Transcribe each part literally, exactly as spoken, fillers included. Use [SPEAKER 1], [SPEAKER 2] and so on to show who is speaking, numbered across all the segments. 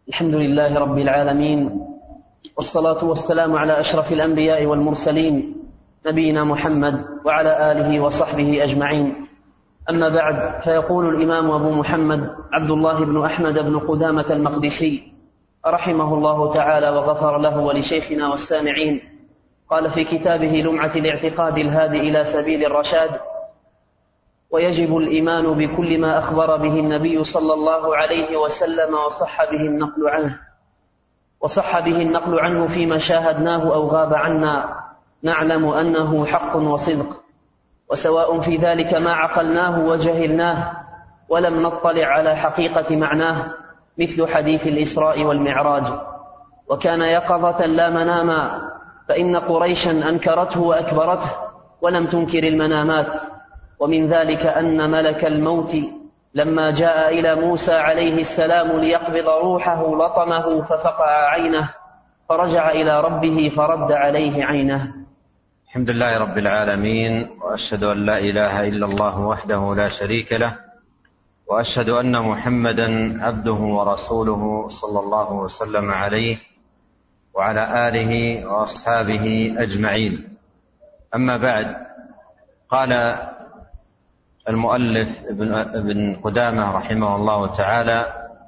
[SPEAKER 1] الحمد لله رب العالمين، والصلاة والسلام على أشرف الأنبياء والمرسلين نبينا محمد وعلى آله وصحبه أجمعين. أما بعد، فيقول الإمام أبو محمد عبد الله بن أحمد بن قدامة المقدسي رحمه الله تعالى وغفر له ولشيخنا والسامعين، قال في كتابه لمعة الاعتقاد الهادي إلى سبيل الرشاد: ويجب الإيمان بكل ما أخبر به النبي صلى الله عليه وسلم وصح به النقل عنه وصح به النقل عنه فيما شاهدناه أو غاب عنا، نعلم أنه حق وصدق، وسواء في ذلك ما عقلناه وجهلناه ولم نطلع على حقيقة معناه، مثل حديث الإسراء والمعراج، وكان يقظة لا مناما، فإن قريشا أنكرته وأكبرته ولم تنكر المنامات. ومن ذلك أن ملك الموت لما جاء إلى موسى عليه السلام ليقبض روحه لطمه ففقع عينه، فرجع إلى ربه فرد عليه عينه.
[SPEAKER 2] الحمد لله رب العالمين، وأشهد أن لا إله إلا الله وحده لا شريك له، وأشهد أن محمدا عبده ورسوله صلى الله وسلم عليه وعلى آله وأصحابه أجمعين. أما بعد، قال المؤلف ابن قدامة رحمه الله تعالى: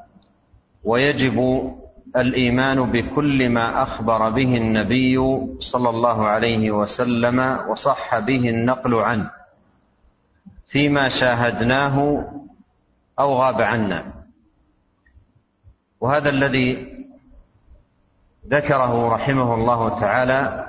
[SPEAKER 2] ويجب الإيمان بكل ما أخبر به النبي صلى الله عليه وسلم وصح به النقل عنه فيما شاهدناه أو غاب عنا. وهذا الذي ذكره رحمه الله تعالى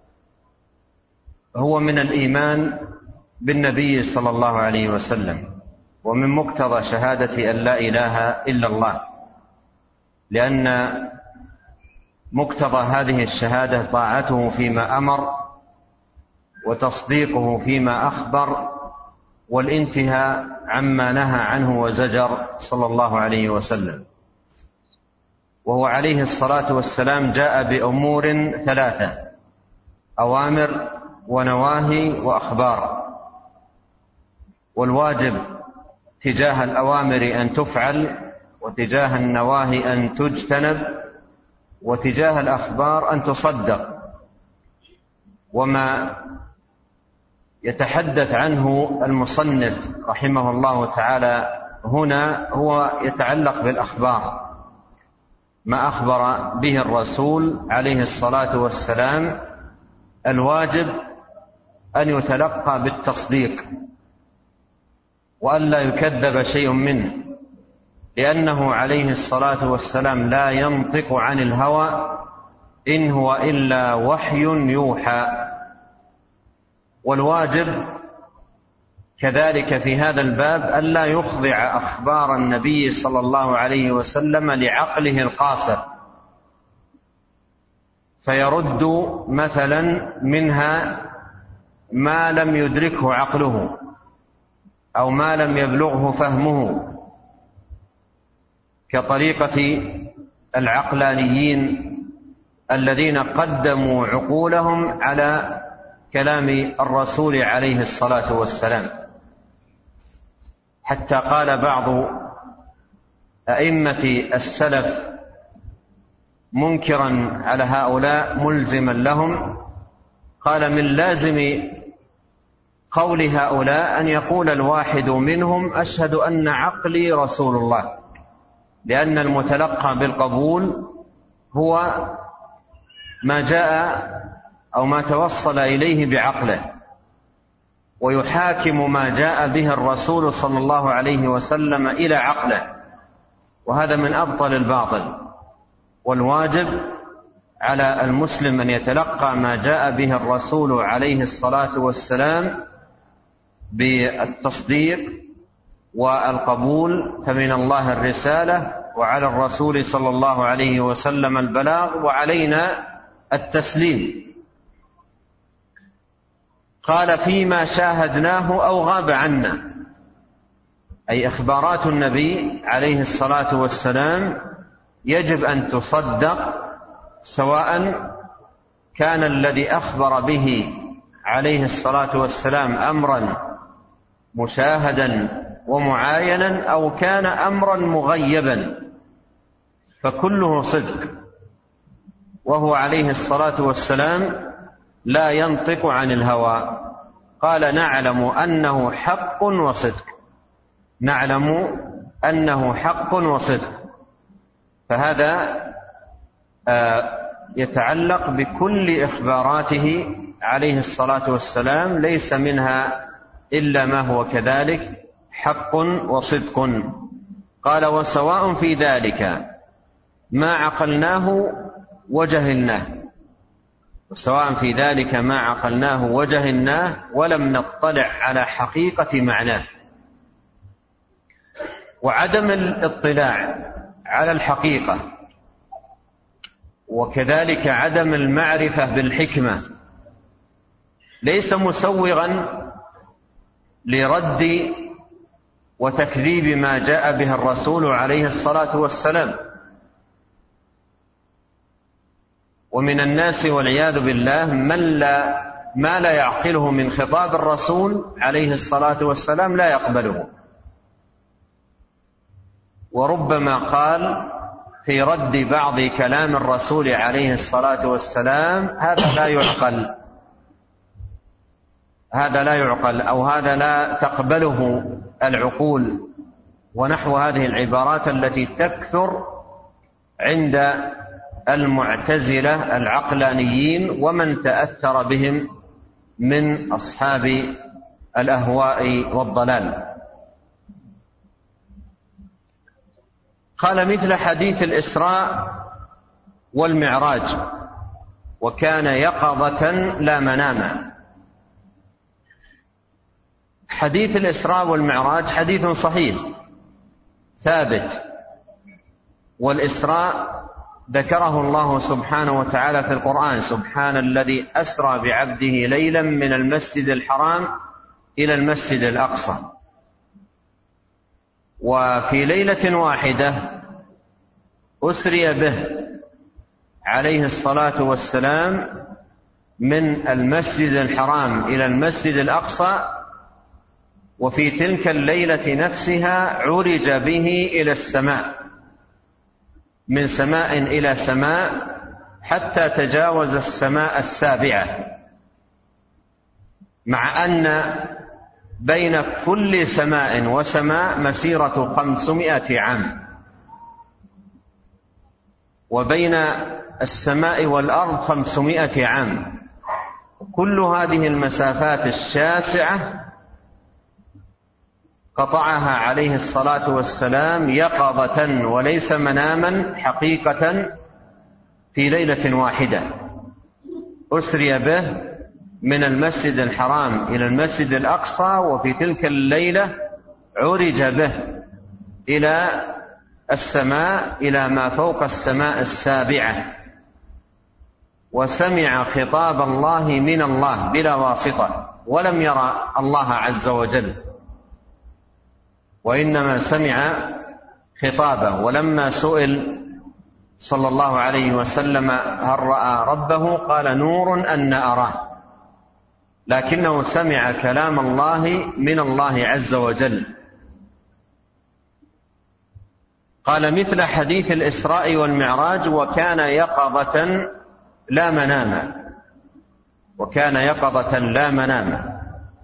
[SPEAKER 2] هو من الإيمان بالنبي صلى الله عليه وسلم، ومن مقتضى شهادة أن لا إله إلا الله، لأن مقتضى هذه الشهادة طاعته فيما أمر وتصديقه فيما أخبر والانتهاء عما نهى عنه وزجر صلى الله عليه وسلم. وهو عليه الصلاة والسلام جاء بأمور ثلاثة: أوامر ونواهي وأخبار. والواجب تجاه الأوامر أن تفعل، وتجاه النواهي أن تجتنب، وتجاه الأخبار أن تصدق. وما يتحدث عنه المصنف رحمه الله تعالى هنا هو يتعلق بالأخبار، ما أخبر به الرسول عليه الصلاة والسلام الواجب أن يتلقى بالتصديق، وأن لا يكذب شيء منه، لأنه عليه الصلاة والسلام لا ينطق عن الهوى، إن هو إلا وحي يوحى. والواجب كذلك في هذا الباب أن لا يخضع أخبار النبي صلى الله عليه وسلم لعقله القاصر، فيرد مثلا منها ما لم يدركه عقله أو ما لم يبلغه فهمه، كطريقة العقلانيين الذين قدموا عقولهم على كلام الرسول عليه الصلاة والسلام، حتى قال بعض أئمة السلف منكرا على هؤلاء ملزما لهم، قال: من لازم قول هؤلاء أن يقول الواحد منهم: أشهد أن عقلي رسول الله، لأن المتلقى بالقبول هو ما جاء أو ما توصل إليه بعقله، ويحاكم ما جاء به الرسول صلى الله عليه وسلم إلى عقله، وهذا من أبطل الباطل. والواجب على المسلم أن يتلقى ما جاء به الرسول عليه الصلاة والسلام بالتصديق والقبول، فمن الله الرسالة، وعلى الرسول صلى الله عليه وسلم البلاغ، وعلينا التسليم. قال: فيما شاهدناه أو غاب عنا، أي إخبارات النبي عليه الصلاة والسلام يجب أن تصدق، سواء كان الذي أخبر به عليه الصلاة والسلام أمرا مشاهدا ومعاينا، أو كان أمرا مغيبا. فكله صدق، وهو عليه الصلاة والسلام لا ينطق عن الهوى. قال نعلم أنه حق وصدق، نعلم أنه حق وصدق. فهذا يتعلق بكل إخباراته عليه الصلاة والسلام، ليس منها إلا ما هو كذلك حق وصدق. قال وسواء في ذلك ما عقلناه وجهلناه، وسواء في ذلك ما عقلناه وجهلناه ولم نطلع على حقيقة معناه. وعدم الاطلاع على الحقيقة وكذلك عدم المعرفة بالحكمة ليس مسوغا لرد وتكذيب ما جاء به الرسول عليه الصلاة والسلام. ومن الناس والعياذ بالله من لا ما لا يعقله من خطاب الرسول عليه الصلاة والسلام لا يقبله، وربما قال في رد بعض كلام الرسول عليه الصلاة والسلام هذا لا يعقل، هذا لا يعقل، أو هذا لا تقبله العقول، ونحو هذه العبارات التي تكثر عند المعتزلة العقلانيين ومن تأثر بهم من أصحاب الأهواء والضلال. قال مثل حديث الإسراء والمعراج وكان يقظة لا مناما. حديث الإسراء والمعراج حديث صحيح ثابت، والإسراء ذكره الله سبحانه وتعالى في القرآن: سبحان الذي أسرى بعبده ليلا من المسجد الحرام إلى المسجد الأقصى. وفي ليلة واحدة أسري به عليه الصلاة والسلام من المسجد الحرام إلى المسجد الأقصى، وفي تلك الليلة نفسها عرج به إلى السماء، من سماء إلى سماء حتى تجاوز السماء السابعة، مع أن بين كل سماء وسماء مسيرة خمسمائة عام، وبين السماء والأرض خمسمائة عام. كل هذه المسافات الشاسعة قطعها عليه الصلاة والسلام يقظة وليس مناما حقيقة في ليلة واحدة. أسري به من المسجد الحرام إلى المسجد الأقصى، وفي تلك الليلة عرج به إلى السماء، إلى ما فوق السماء السابعة، وسمع خطاب الله من الله بلا واسطة، ولم يرى الله عز وجل، وإنما سمع خطابه. ولما سئل صلى الله عليه وسلم هل رأى ربه قال: نور أن أراه، لكنه سمع كلام الله من الله عز وجل. قال مثل حديث الإسراء والمعراج وكان يقظة لا مناما، وكان يقظة لا مناما.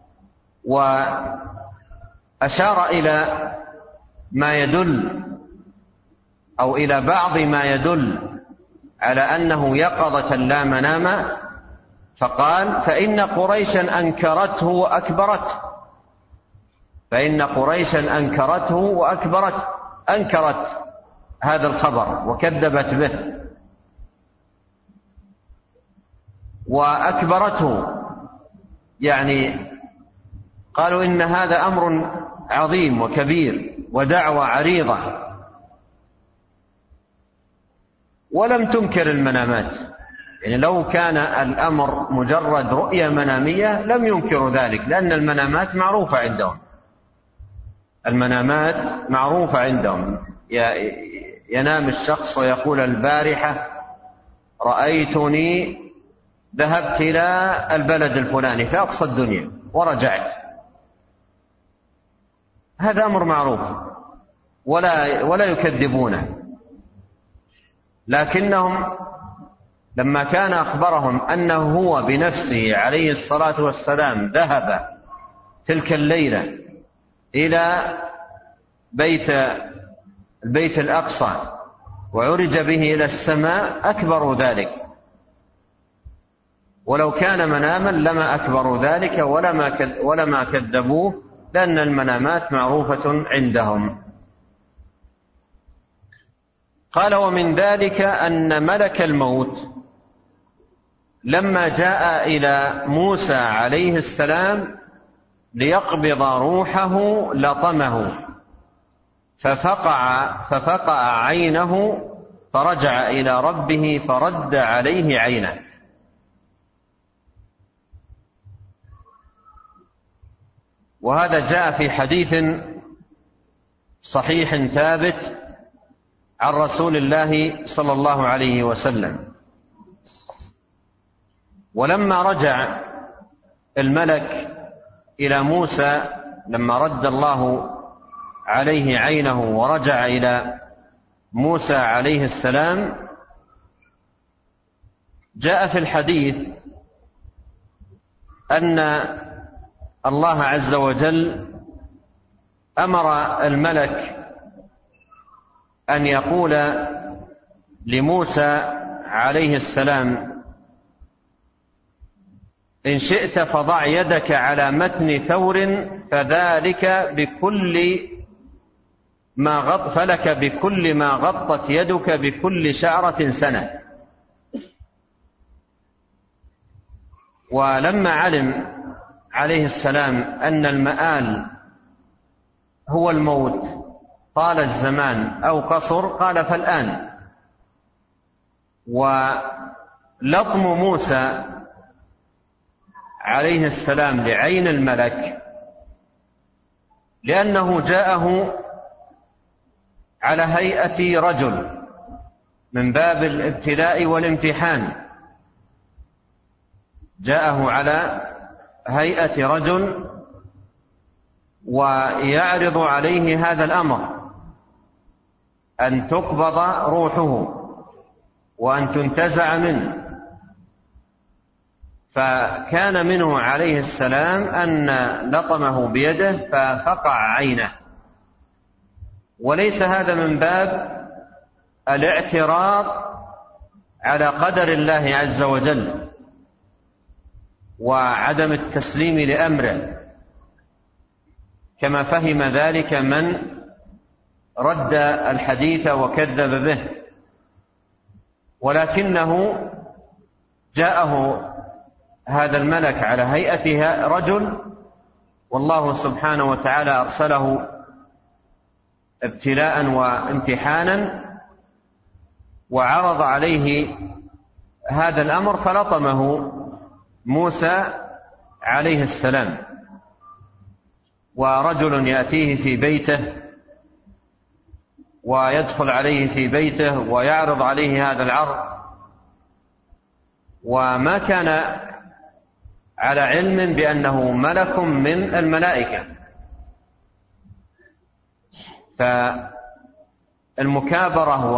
[SPEAKER 2] وأشار إلى ما يدل أو إلى بعض ما يدل على أنه يقظة لا مناما، فقال: فإن قريشا أنكرته وأكبرته، فإن قريشا أنكرته وأكبرته، أنكرت هذا الخبر وكذبت به، وأكبرته يعني قالوا إن هذا أمر عظيم وكبير ودعوة عريضة، ولم تنكر المنامات. يعني لو كان الأمر مجرد رؤية منامية لم ينكروا ذلك، لأن المنامات معروفة عندهم، المنامات معروفة عندهم. ينام الشخص ويقول: البارحة رأيتني ذهبت إلى البلد الفلاني في أقصى الدنيا ورجعت، هذا أمر معروف ولا ولا يكذبونه. لكنهم لما كان أخبرهم أنه هو بنفسه عليه الصلاة والسلام ذهب تلك الليلة إلى بيت البيت الأقصى وعرج به إلى السماء أكبروا ذلك، ولو كان مناما لما أكبروا ذلك ولما ولما كذبوه، لأن المنامات معروفة عندهم. قال: ومن ذلك أن ملك الموت لما جاء إلى موسى عليه السلام ليقبض روحه لطمه ففقع, ففقع عينه فرجع إلى ربه فرد عليه عينه. وهذا جاء في حديث صحيح ثابت عن رسول الله صلى الله عليه وسلم. ولما رجع الملك إلى موسى، لما رد الله عليه عينه ورجع إلى موسى عليه السلام، جاء في الحديث أن الله عز وجل أمر الملك أن يقول لموسى عليه السلام: إن شئت فضع يدك على متن ثور فذلك بكل ما غط فلك بكل ما غطت يدك بكل شعرة سنة. ولما علم عليه السلام أن المآل هو الموت طال الزمان أو قصر، قال: فالآن. ولطم موسى عليه السلام لعين الملك لأنه جاءه على هيئة رجل من باب الابتلاء والامتحان، جاءه على هيئة رجل ويعرض عليه هذا الأمر أن تقبض روحه وأن تنتزع منه. فكان منه عليه السلام أن لطمه بيده ففقع عينه، وليس هذا من باب الاعتراض على قدر الله عز وجل وعدم التسليم لأمره، كما فهم ذلك من رد الحديث وكذب به، ولكنه جاءه هذا الملك على هيئة رجل، والله سبحانه وتعالى أرسله ابتلاء وامتحانا وعرض عليه هذا الأمر فلطمه موسى عليه السلام. ورجل يأتيه في بيته ويدخل عليه في بيته ويعرض عليه هذا العرض، وما كان على علم بأنه ملك من الملائكة. فالمكابرة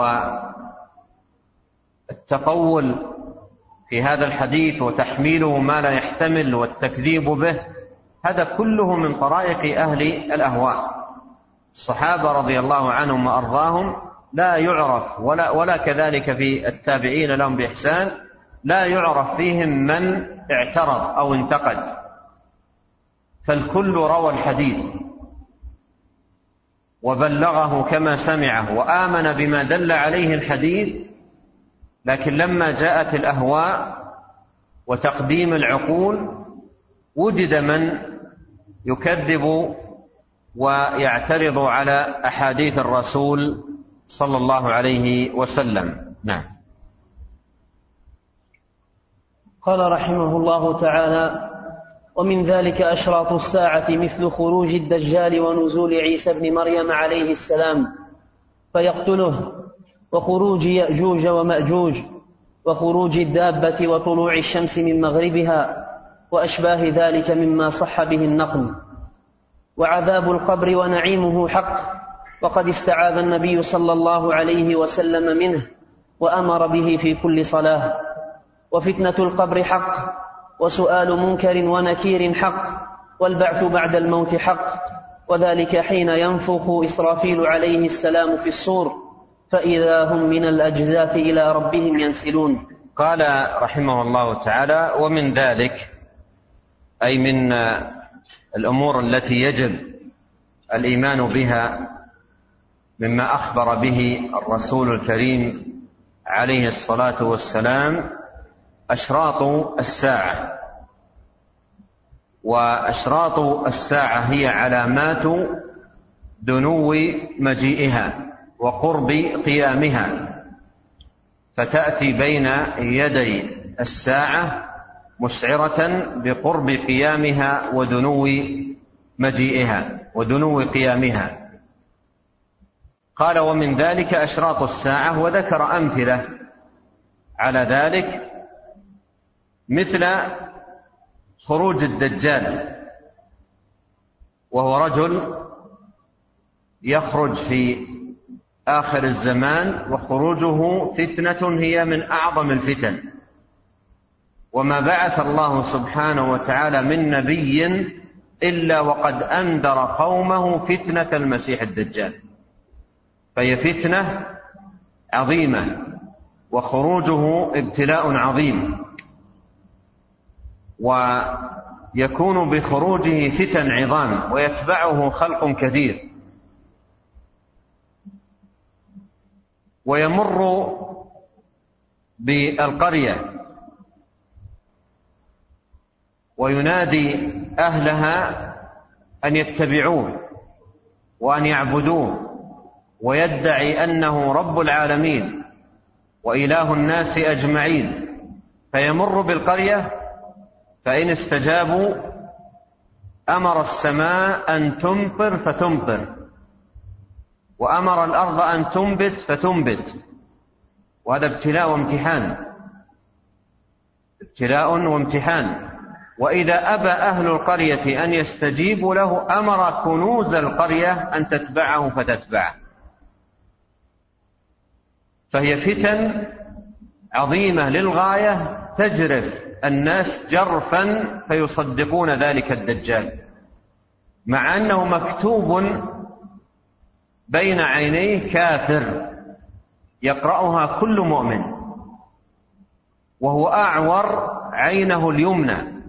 [SPEAKER 2] والتقول في هذا الحديث وتحميله ما لا يحتمل والتكذيب به، هذا كله من طرائق أهل الأهواء. الصحابة رضي الله عنهم وأرضاهم لا يعرف ولا, ولا كذلك في التابعين لهم بإحسان لا يعرف فيهم من اعترض أو انتقد، فالكل روى الحديث وبلغه كما سمعه وآمن بما دل عليه الحديث. لكن لما جاءت الأهواء وتقديم العقول وجد من يكذب ويعترض على أحاديث الرسول صلى الله عليه وسلم. نعم.
[SPEAKER 1] قال رحمه الله تعالى: ومن ذلك أشراط الساعة مثل خروج الدجال ونزول عيسى بن مريم عليه السلام فيقتله، وخروج يأجوج ومأجوج، وخروج الدابة وطلوع الشمس من مغربها وأشباه ذلك مما صح به النقل. وعذاب القبر ونعيمه حق، وقد استعاذ النبي صلى الله عليه وسلم منه وأمر به في كل صلاة. وفتنة القبر حق، وسؤال منكر ونكير حق، والبعث بعد الموت حق، وذلك حين ينفخ إسرافيل عليه السلام في الصور فإذا هم من الأجداث إلى ربهم ينسلون.
[SPEAKER 2] قال رحمه الله تعالى: ومن ذلك، أي من الأمور التي يجب الإيمان بها مما أخبر به الرسول الكريم عليه الصلاة والسلام، أشراط الساعة. وأشراط الساعة هي علامات دنو مجيئها وقرب قيامها، فتأتي بين يدي الساعة مسعرة بقرب قيامها ودنو مجيئها ودنو قيامها. قال: ومن ذلك أشراط الساعة، وذكر أمثلة على ذلك، مثل خروج الدجال، وهو رجل يخرج في آخر الزمان، وخروجه فتنة هي من أعظم الفتن، وما بعث الله سبحانه وتعالى من نبي إلا وقد أنذر قومه فتنة المسيح الدجال، فهي فتنة عظيمة، وخروجه ابتلاء عظيم، ويكون بخروجه فتن عظام ويتبعه خلق كثير. ويمر بالقرية وينادي أهلها أن يتبعوه وأن يعبدوه، ويدعي أنه رب العالمين وإله الناس أجمعين. فيمر بالقرية، فإن استجابوا أمر السماء أن تمطر فتمطر، وأمر الأرض أن تنبت فتنبت، وهذا ابتلاء وامتحان، ابتلاء وامتحان. وإذا أبى أهل القرية أن يستجيبوا له أمر كنوز القرية أن تتبعه فتتبعه. فهي فتن عظيمة للغاية، تجرف الناس جرفا فيصدقون ذلك الدجال، مع أنه مكتوب بين عينيه كافر يقرأها كل مؤمن، وهو أعور عينه اليمنى.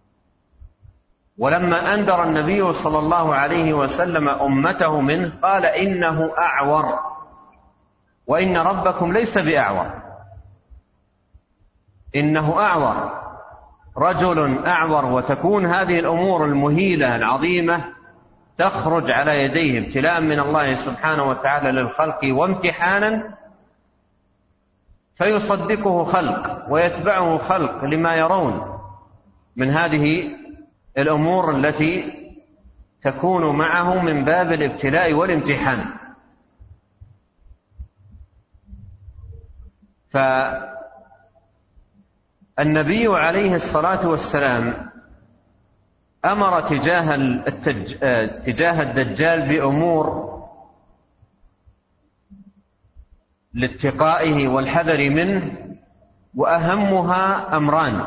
[SPEAKER 2] ولما أنذر النبي صلى الله عليه وسلم أمته منه قال: إنه أعور، وإن ربكم ليس بأعور، إنه أعور، رجل أعور. وتكون هذه الأمور المهيلة العظيمة تخرج على يديه ابتلاء من الله سبحانه وتعالى للخلق وامتحانا، فيصدقه خلق ويتبعه خلق لما يرون من هذه الأمور التي تكون معه من باب الابتلاء والامتحان. فالنبي عليه الصلاة والسلام أمر تجاه, التج... تجاه الدجال بأمور لاتقائه والحذر منه، وأهمها أمران.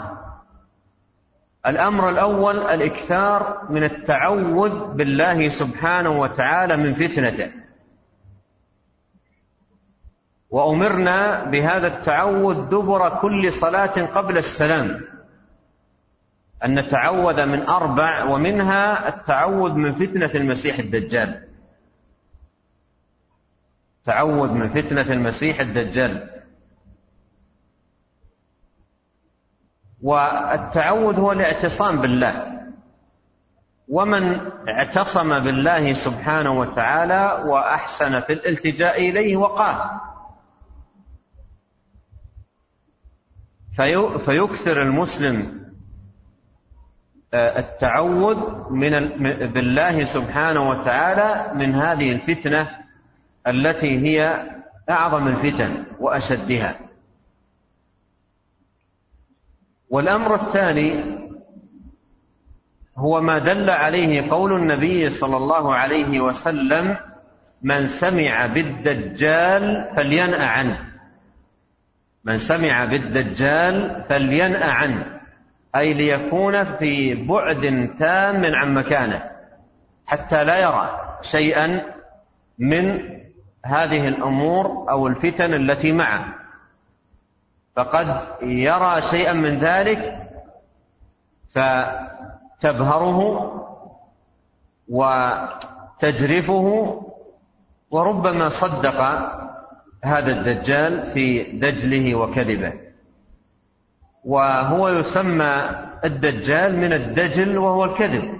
[SPEAKER 2] الأمر الأول الإكثار من التعوذ بالله سبحانه وتعالى من فتنته، وأمرنا بهذا التعوذ دبر كل صلاة قبل السلام، أن نتعوذ من أربع، ومنها التعوذ من فتنة المسيح الدجال، تعوذ من فتنة المسيح الدجال. والتعوذ هو الاعتصام بالله، ومن اعتصم بالله سبحانه وتعالى وأحسن في الالتجاء إليه وقاه. في فيكثر المسلم التعوذ من بالله سبحانه وتعالى من هذه الفتنة التي هي أعظم الفتن وأشدها. والأمر الثاني هو ما دل عليه قول النبي صلى الله عليه وسلم: من سمع بالدجال فلينأ عنه. من سمع بالدجال فلينأ عنه، أي ليكون في بعد تام عن مكانه حتى لا يرى شيئا من هذه الأمور أو الفتن التي معه، فقد يرى شيئا من ذلك فتبهره وتجرفه، وربما صدق هذا الدجال في دجله وكذبه. وهو يسمى الدجال من الدجل وهو الكذب.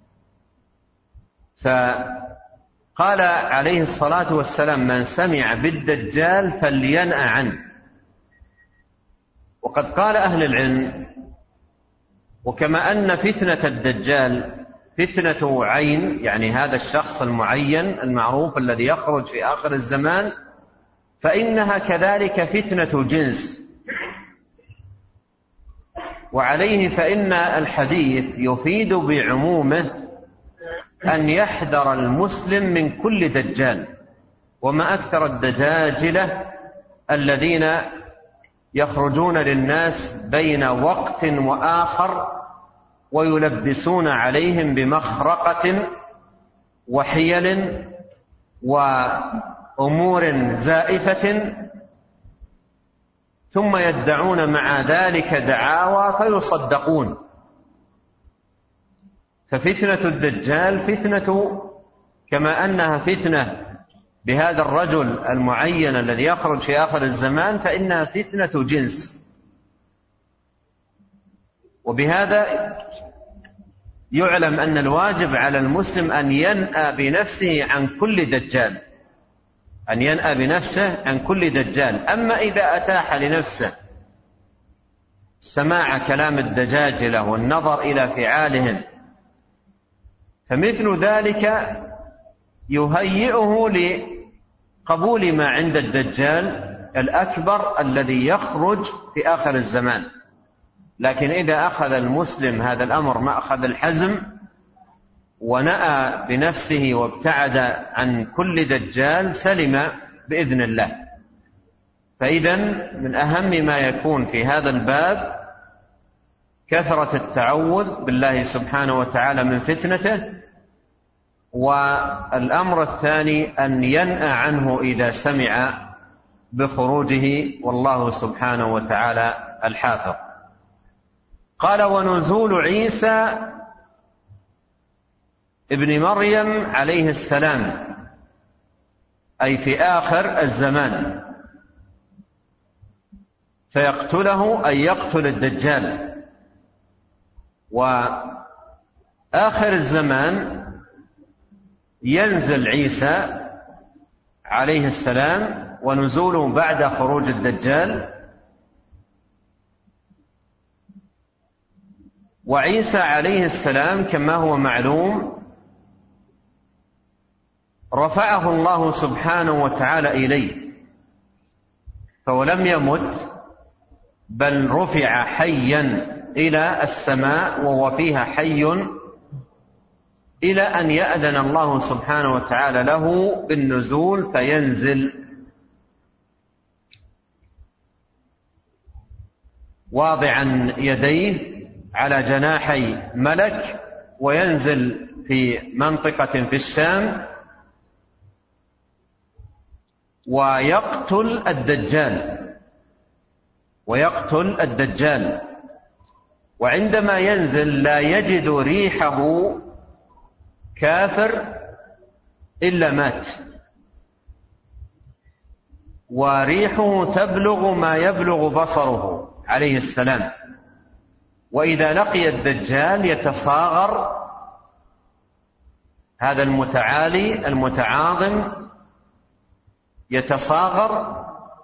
[SPEAKER 2] فقال عليه الصلاة والسلام: من سمع بالدجال فلينأ عنه. وقد قال أهل العلم: وكما أن فتنة الدجال فتنة عين، يعني هذا الشخص المعين المعروف الذي يخرج في آخر الزمان، فإنها كذلك فتنة جنس. وعليه فإن الحديث يفيد بعمومه أن يحذر المسلم من كل دجال. وما أكثر الدجاجلة الذين يخرجون للناس بين وقت وآخر ويلبسون عليهم بمخرقة وحيل وأمور زائفة، ثم يدعون مع ذلك دعاوى فيصدقون. ففتنة الدجال فتنة كما أنها فتنة بهذا الرجل المعين الذي يخرج في آخر الزمان، فإنها فتنة جنس. وبهذا يعلم أن الواجب على المسلم أن ينأى بنفسه عن كل دجال، أن ينأى بنفسه عن كل دجال. أما إذا أتاح لنفسه سماع كلام الدجاجلة والنظر إلى فعالهم، فمثل ذلك يهيئه لقبول ما عند الدجال الأكبر الذي يخرج في آخر الزمان. لكن إذا أخذ المسلم هذا الأمر مأخذ الحزم ونأى بنفسه وابتعد عن كل دجال، سلم بإذن الله. فإذن من أهم ما يكون في هذا الباب كثرة التعوذ بالله سبحانه وتعالى من فتنته، والأمر الثاني أن ينأى عنه إذا سمع بخروجه، والله سبحانه وتعالى الحافظ. قال: ونزول عيسى ابن مريم عليه السلام، أي في آخر الزمان، فيقتله أي يقتل الدجال. وآخر الزمان ينزل عيسى عليه السلام، ونزوله بعد خروج الدجال. وعيسى عليه السلام كما هو معلوم رفعه الله سبحانه وتعالى إليه، فهو لم يمت بل رفع حيا إلى السماء، وهو فيها حي إلى أن يأذن الله سبحانه وتعالى له بالنزول، فينزل واضعا يديه على جناحي ملك، وينزل في منطقة في الشام ويقتل الدجال ويقتل الدجال وعندما ينزل لا يجد ريحه كافر إلا مات، وريحه تبلغ ما يبلغ بصره عليه السلام. وإذا لقي الدجال يتصاغر هذا المتعالي المتعاظم، يتصاغر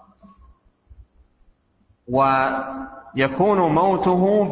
[SPEAKER 2] ويكون موته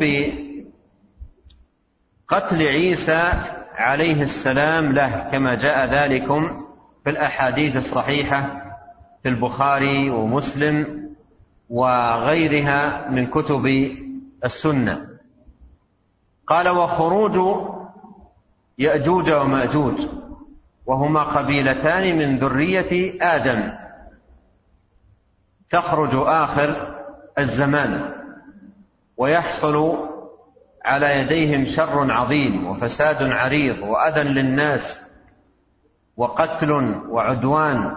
[SPEAKER 2] بقتل عيسى عليه السلام له، كما جاء ذلكم في الأحاديث الصحيحة في البخاري ومسلم وغيرها من كتب السنة. قال: وخروج يأجوج ومأجوج، وهما قبيلتان من ذرية آدم، تخرج آخر الزمان، ويحصل على يديهم شر عظيم وفساد عريض وأذى للناس وقتل وعدوان،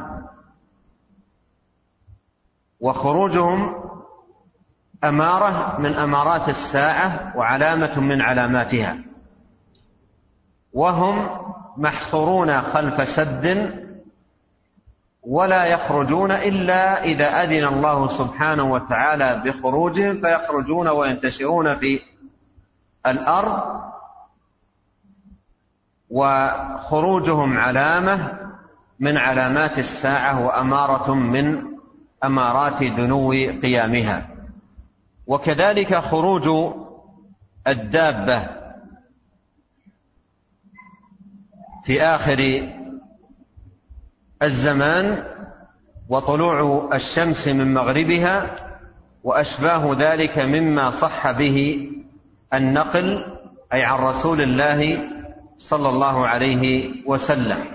[SPEAKER 2] وخروجهم أمارة من أمارات الساعة وعلامة من علاماتها، وهم محصورون خلف سد ولا يخرجون إلا إذا أذن الله سبحانه وتعالى بخروجهم، فيخرجون وينتشرون في الأرض، وخروجهم علامة من علامات الساعة وأمارة من أمارات دنو قيامها. وكذلك خروج الدابة في آخر الزمان وطلوع الشمس من مغربها وأشباه ذلك مما صح به النقل، أي عن رسول الله صلى الله عليه وسلم.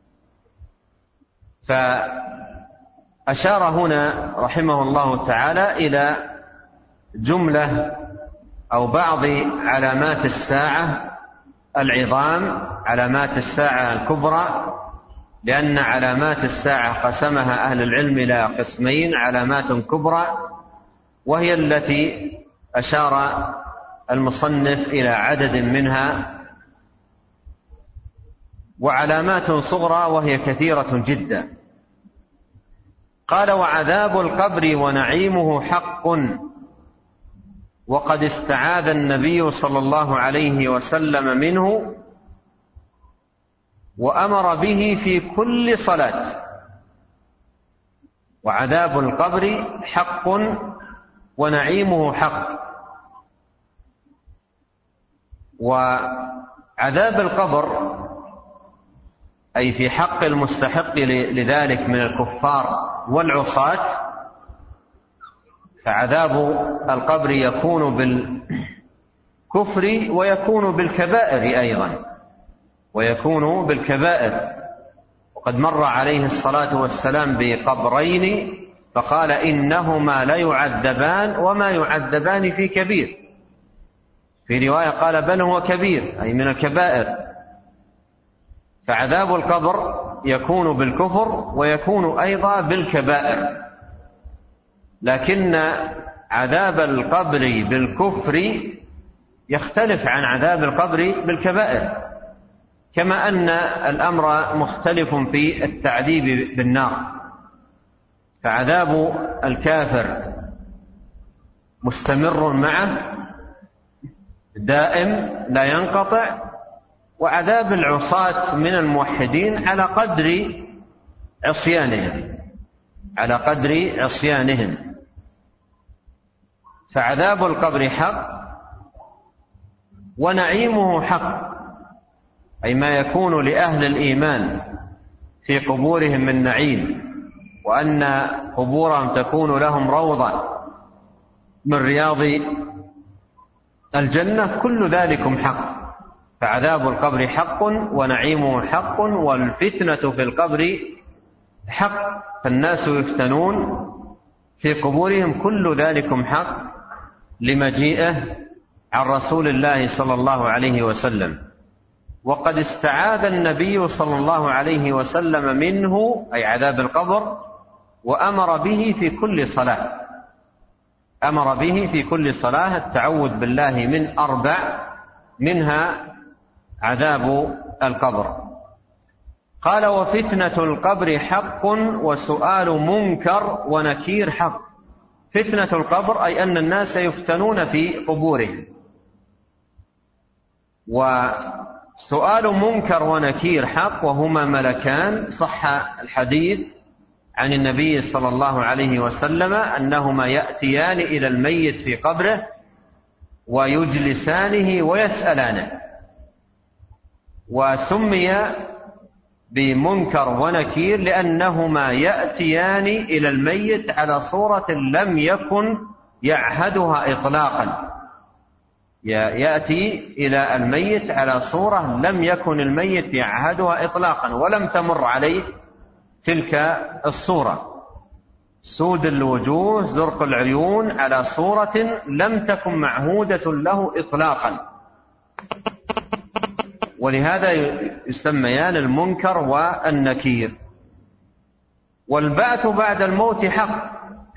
[SPEAKER 2] فأشار هنا رحمه الله تعالى إلى جملة أو بعض علامات الساعة العظام، علامات الساعة الكبرى، لأن علامات الساعة قسمها أهل العلم إلى قسمين: علامات كبرى وهي التي أشار المصنف إلى عدد منها، وعلامات صغرى وهي كثيرة جدا. قال: وعذاب القبر ونعيمه حق، وقد استعاذ النبي صلى الله عليه وسلم منه وأمر به في كل صلاة. وعذاب القبر حق ونعيمه حق. وعذاب القبر أي في حق المستحق لذلك من الكفار والعصاة، فعذاب القبر يكون بالكفر ويكون بالكبائر أيضا، ويكون بالكبائر. وقد مر عليه الصلاة والسلام بقبرين فقال: إنهما ليعذبان وما يعذبان في كبير. في رواية قال: بل هو كبير، أي من الكبائر. فعذاب القبر يكون بالكفر ويكون أيضا بالكبائر، لكن عذاب القبر بالكفر يختلف عن عذاب القبر بالكبائر، كما أن الأمر مختلف في التعذيب بالنار. فعذاب الكافر مستمر معه دائم لا ينقطع، وعذاب العصاة من الموحدين على قدر عصيانهم على قدر عصيانهم. فعذاب القبر حق ونعيمه حق، أي ما يكون لأهل الإيمان في قبورهم من نعيم، وأن قبورهم تكون لهم روضة من رياض الجنة، كل ذلكم حق. فعذاب القبر حق ونعيمه حق، والفتنة في القبر حق، فالناس يفتنون في قبورهم، كل ذلكم حق لمجيئه عن رسول الله صلى الله عليه وسلم. وقد استعاذ النبي صلى الله عليه وسلم منه، أي عذاب القبر، وأمر به في كل صلاة أمر به في كل صلاة التعوذ بالله من أربع، منها عذاب القبر. قال: وفتنة القبر حق وسؤال منكر ونكير حق. فتنة القبر أي أن الناس يفتنون في قبورهم، وسؤال منكر ونكير حق، وهما ملكان صح الحديث عن النبي صلى الله عليه وسلم أنهما يأتيان إلى الميت في قبره ويجلسانه ويسألانه. وسمي بمنكر ونكير لأنهما يأتيان إلى الميت على صورة لم يكن يعهدها إطلاقا. يأتي إلى الميت على صورة لم يكن الميت يعهدها إطلاقا، ولم تمر عليه تلك الصورة. سود الوجوه زرق العيون على صورة لم تكن معهودة له إطلاقا، ولهذا يسميان المنكر والنكير. والبعث بعد الموت حق،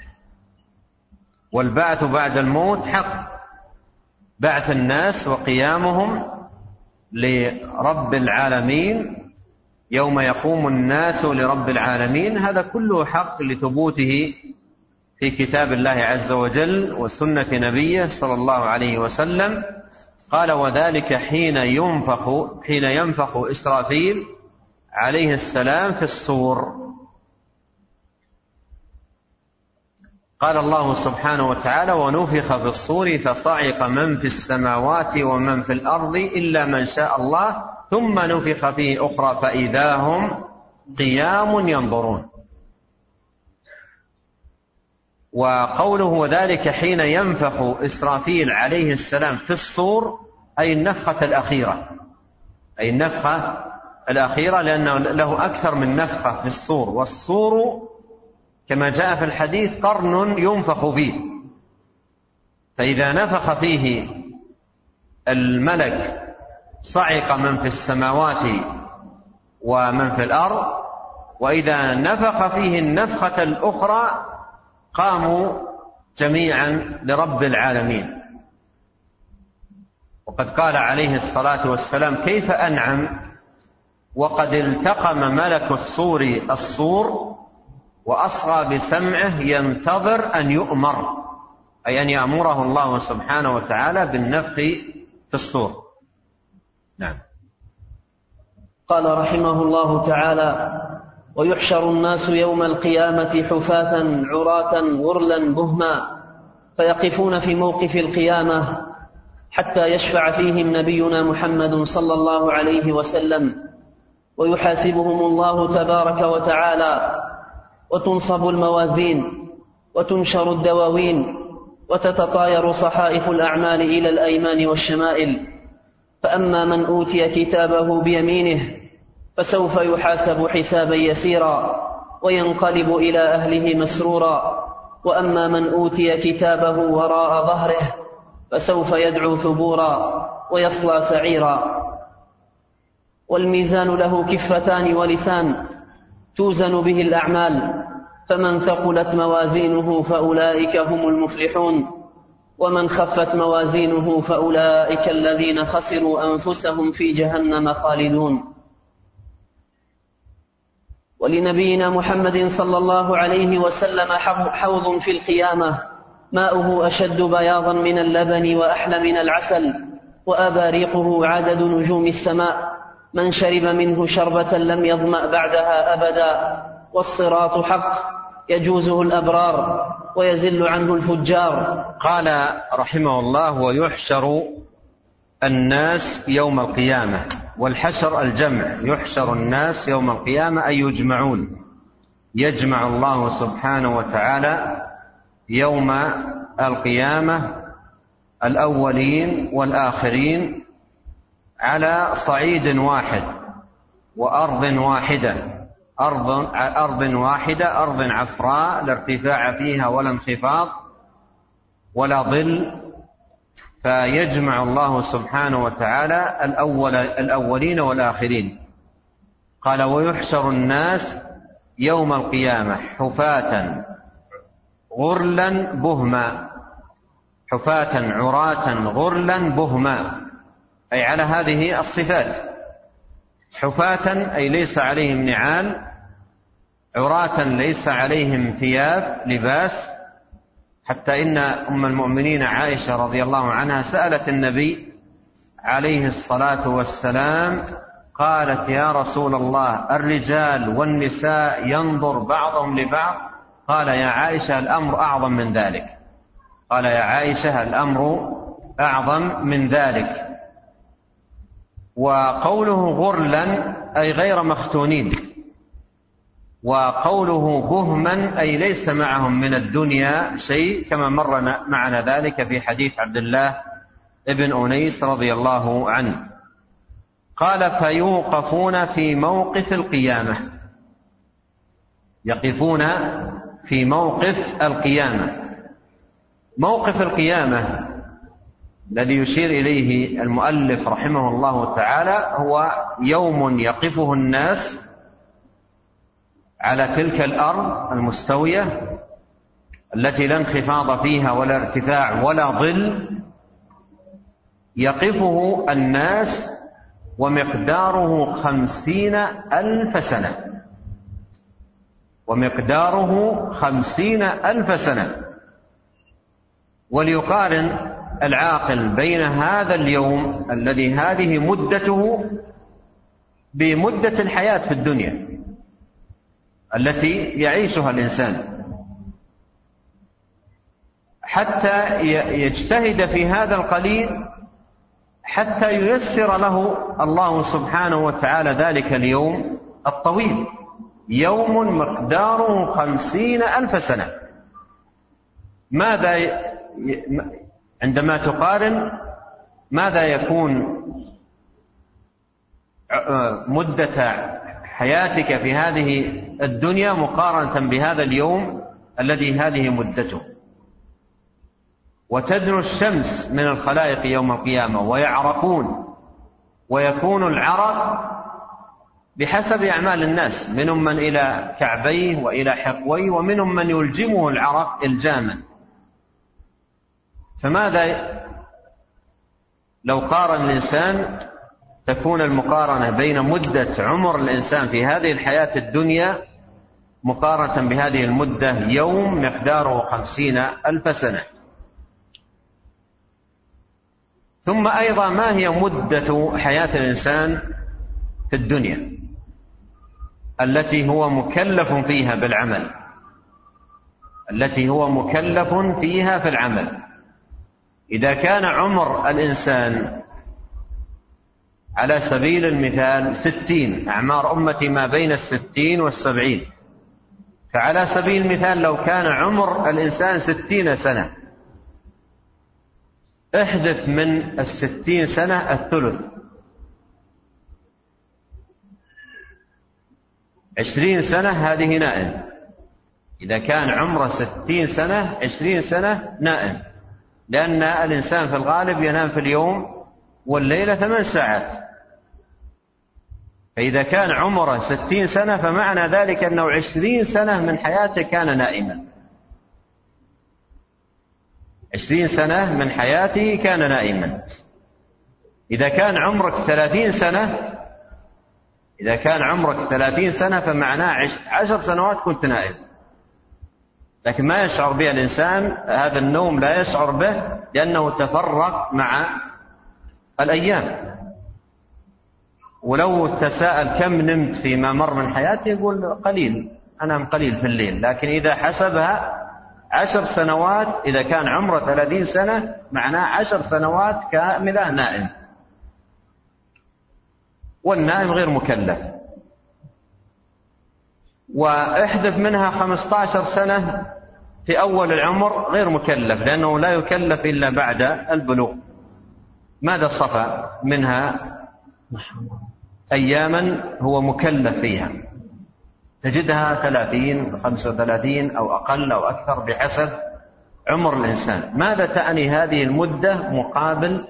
[SPEAKER 2] والبعث بعد الموت حق، بعث الناس وقيامهم لرب العالمين يوم يقوم الناس لرب العالمين، هذا كله حق لثبوته في كتاب الله عز وجل وسنة نبيه صلى الله عليه وسلم. قال: وذلك حين ينفخ حين ينفخ إسرافيل عليه السلام في الصور. قال الله سبحانه وتعالى: ونفخ في الصور فصعق من في السماوات ومن في الأرض إلا من شاء الله ثم نفخ فيه أخرى فإذا هم قيام ينظرون. وقوله وذلك حين ينفخ إسرافيل عليه السلام في الصور أي النفخة الأخيرة، أي النفخة الأخيرة، لأنه له أكثر من نفخة في الصور، والصور كما جاء في الحديث قرن ينفخ فيه، فإذا نفخ فيه الملك صعق من في السماوات ومن في الأرض، وإذا نفخ فيه النفخة الأخرى قاموا جميعا لرب العالمين. وقد قال عليه الصلاة والسلام: كيف أنعم وقد التقم ملك الصور الصور وأصغى بسمعه ينتظر أن يؤمر، أي أن يأمره الله سبحانه وتعالى بالنفخ في الصور. نعم.
[SPEAKER 1] قال رحمه الله تعالى: ويحشر الناس يوم القيامة حفاة عراة غرلا بهما فيقفون في موقف القيامة حتى يشفع فيهم نبينا محمد صلى الله عليه وسلم ويحاسبهم الله تبارك وتعالى، وتنصب الموازين وتنشر الدواوين وتتطاير صحائف الأعمال إلى الأيمان والشمائل. فأما من أوتي كتابه بيمينه فسوف يحاسب حسابا يسيرا وينقلب إلى أهله مسرورا، وأما من أوتي كتابه وراء ظهره فسوف يدعو ثبورا ويصلى سعيرا. والميزان له كفتان ولسان توزن به الأعمال، فمن ثقلت موازينه فأولئك هم المفلحون، ومن خفت موازينه فأولئك الذين خسروا أنفسهم في جهنم خالدون. ولنبينا محمد صلى الله عليه وسلم حوض في القيامة ماؤه أشد بياضا من اللبن وأحلى من العسل، وأباريقه عدد نجوم السماء، من شرب منه شربة لم يظمأ بعدها أبدا. والصراط حق يجوزه الأبرار ويزل عنه الفجار.
[SPEAKER 2] قال رحمه الله: ويحشر الناس يوم القيامة. والحشر الجمع، يحشر الناس يوم القيامة أي يجمعون، يجمع الله سبحانه وتعالى يوم القيامة الأولين والآخرين على صعيد واحد وأرض واحدة، أرض, أرض واحدة، أرض عفراء لا ارتفاع فيها ولا انخفاض ولا ظل. فيجمع الله سبحانه وتعالى الأول الأولين والآخرين. قال: ويحشر الناس يوم القيامة حفاة غرلا بهما، حفاة عراة غرلا بهما، أي على هذه الصفات. حفاة أي ليس عليهم نعال، عراة ليس عليهم ثياب لباس، حتى إن أم المؤمنين عائشة رضي الله عنها سألت النبي عليه الصلاة والسلام قالت: يا رسول الله، الرجال والنساء ينظر بعضهم لبعض؟ قال: يا عائشة الأمر أعظم من ذلك. قال: يا عائشة الأمر أعظم من ذلك. وقوله غرلا أي غير مختونين، وقوله بهما أي ليس معهم من الدنيا شيء، كما مر معنا ذلك في حديث عبد الله ابن أنيس رضي الله عنه. قال: فيوقفون في موقف القيامة، يقفون في موقف القيامة. موقف القيامة الذي يشير إليه المؤلف رحمه الله تعالى هو يوم يقفه الناس على تلك الأرض المستوية التي لا انخفاض فيها ولا ارتفاع ولا ظل، يقفه الناس ومقداره خمسين ألف سنة، ومقداره خمسين ألف سنة. وليقارن العاقل بين هذا اليوم الذي هذه مدته بمدة الحياة في الدنيا التي يعيشها الإنسان، حتى يجتهد في هذا القليل حتى ييسر له الله سبحانه وتعالى ذلك اليوم الطويل، يوم مقداره خمسين ألف سنة. ماذا ي... عندما تقارن ماذا يكون مدة حياتك في هذه الدنيا مقارنة بهذا اليوم الذي هذه مدته؟ وتدنو الشمس من الخلائق يوم القيامة ويعرقون، ويكون العرق بحسب أعمال الناس، منهم من إلى كعبيه وإلى حقويه، ومنهم من يلجمه العرق إلجاما. فماذا لو قارن الإنسان تكون المقارنة بين مدة عمر الإنسان في هذه الحياة الدنيا مقارنة بهذه المدة يوم مقداره خمسين ألف سنة. ثم أيضا ما هي مدة حياة الإنسان في الدنيا التي هو مكلف فيها بالعمل، التي هو مكلف فيها في العمل؟ إذا كان عمر الإنسان على سبيل المثال ستين، أعمار أمتي ما بين الستين والسبعين، فعلى سبيل المثال لو كان عمر الإنسان ستين سنة، احذف من الستين سنة الثلث، عشرين سنة هذه نائم. إذا كان عمره ستين سنة عشرين سنة نائم، لأن الإنسان في الغالب ينام في اليوم والليلة ثمان ساعات. فإذا كان عمره ستين سنة فمعنى ذلك أنه عشرين سنة من حياته كان نائما، عشرين سنة من حياته كان نائما. إذا كان عمرك ثلاثين سنة إذا كان عمرك ثلاثين سنة فمعناه عشر سنوات كنت نائم، لكن ما يشعر به الإنسان، هذا النوم لا يشعر به لأنه تفرق مع الأيام. ولو تساءل كم نمت فيما مر من حياتي يقول قليل، أنام قليل في الليل. لكن إذا حسبها عشر سنوات، إذا كان عمره ثلاثين سنة معناه عشر سنوات كاملة نائم، والنائم غير مكلف. واحذف منها خمسة عشر سنة في أول العمر غير مكلف، لأنه لا يكلف إلا بعد البلوغ. ماذا صفى منها؟ أياما هو مكلف فيها، تجدها ثلاثين خمسة وثلاثين أو أقل أو أكثر بحسب عمر الإنسان. ماذا تعني هذه المدة مقابل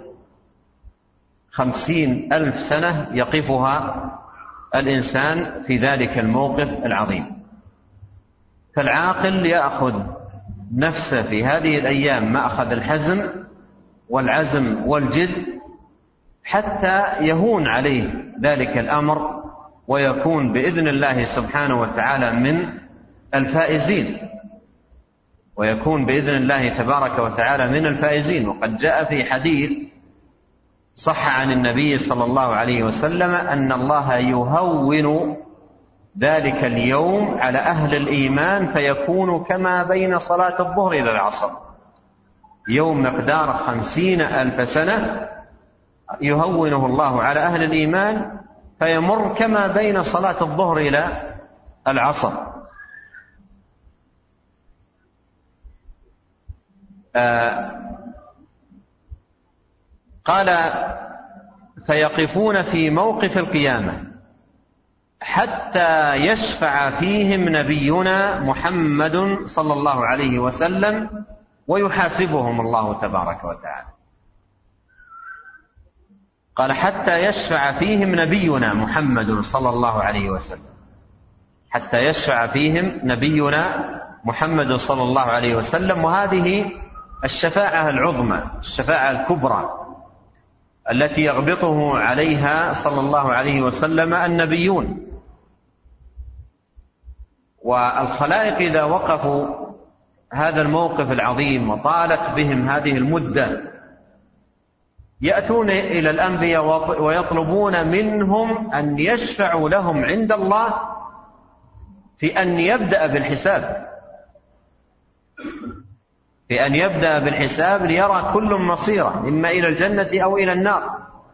[SPEAKER 2] خمسين ألف سنة يقفها الإنسان في ذلك الموقف العظيم؟ فالعاقل يأخذ نفسه في هذه الأيام مأخذ الحزم والعزم والجد حتى يهون عليه ذلك الأمر ويكون بإذن الله سبحانه وتعالى من الفائزين، ويكون بإذن الله تبارك وتعالى من الفائزين. وقد جاء في حديث صح عن النبي صلى الله عليه وسلم أن الله يهون ذلك اليوم على أهل الإيمان فيكون كما بين صلاة الظهر إلى العصر، يوم مقدار خمسين ألف سنة يهونه الله على أهل الإيمان فيمر كما بين صلاة الظهر إلى العصر. آه قال فيقفون في موقف القيامة، حتى يشفع فيهم نبينا محمد صلى الله عليه وسلم ويحاسبهم الله تبارك وتعالى. قال حتى يشفع فيهم نبينا محمد صلى الله عليه وسلم، حتى يشفع فيهم نبينا محمد صلى الله عليه وسلم. وهذه الشفاعة العظمى، الشفاعة الكبرى التي يغبطه عليها صلى الله عليه وسلم النبيون. والخلائق إذا وقفوا هذا الموقف العظيم وطالت بهم هذه المدة يأتون إلى الأنبياء ويطلبون منهم أن يشفعوا لهم عند الله في أن يبدأ بالحساب، في أن يبدأ بالحساب ليرى كل مصيره إما إلى الجنة أو إلى النار.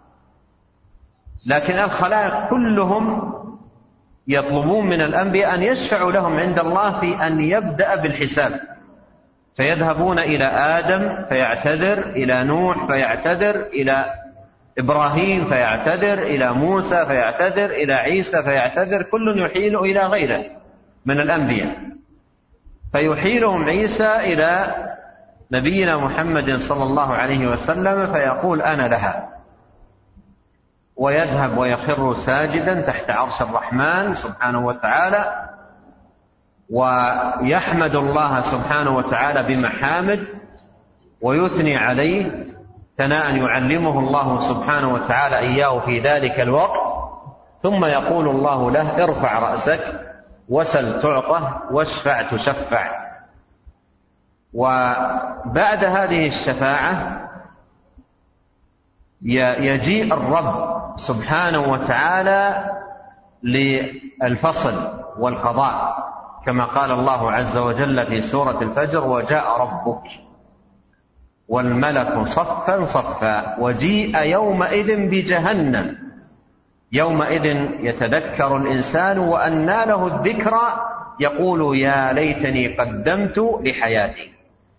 [SPEAKER 2] لكن الخلائق كلهم يطلبون من الأنبياء أن يشفعوا لهم عند الله في أن يبدأ بالحساب، فيذهبون إلى آدم فيعتذر، إلى نوح فيعتذر، إلى إبراهيم فيعتذر، إلى موسى فيعتذر، إلى عيسى فيعتذر، كل يحيل إلى غيره من الأنبياء، فيحيلهم عيسى إلى نبينا محمد صلى الله عليه وسلم فيقول أنا لها، ويذهب ويخر ساجدا تحت عرش الرحمن سبحانه وتعالى، ويحمد الله سبحانه وتعالى بمحامد ويثني عليه ثناء يعلمه الله سبحانه وتعالى إياه في ذلك الوقت. ثم يقول الله له ارفع رأسك وسل تعطه واشفع تشفع. وبعد هذه الشفاعة يجيء الرب سبحانه وتعالى للفصل والقضاء، كما قال الله عز وجل في سورة الفجر وجاء ربك والملك صفا صفا وجيء يومئذ بجهنم. يومئذ يتذكر الإنسان وأنى له الذكرى يقول يا ليتني قدمت لحياتي.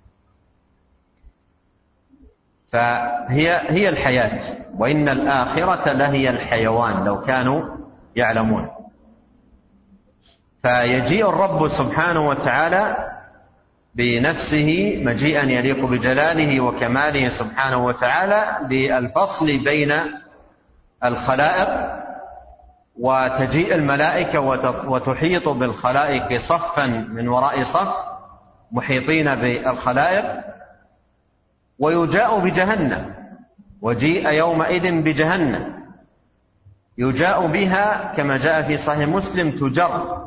[SPEAKER 2] فهي هي الحياة، وإن الآخرة لهي الحيوان لو كانوا يعلمون. فيجيء الرب سبحانه وتعالى بنفسه مجيئا يليق بجلاله وكماله سبحانه وتعالى بالفصل بين الخلائق، وتجيء الملائكة وتحيط بالخلائق صفا من وراء صف محيطين بالخلائق، ويجاء بجهنم. وجيء يومئذ بجهنم يجاء بها كما جاء في صحيح مسلم تجر،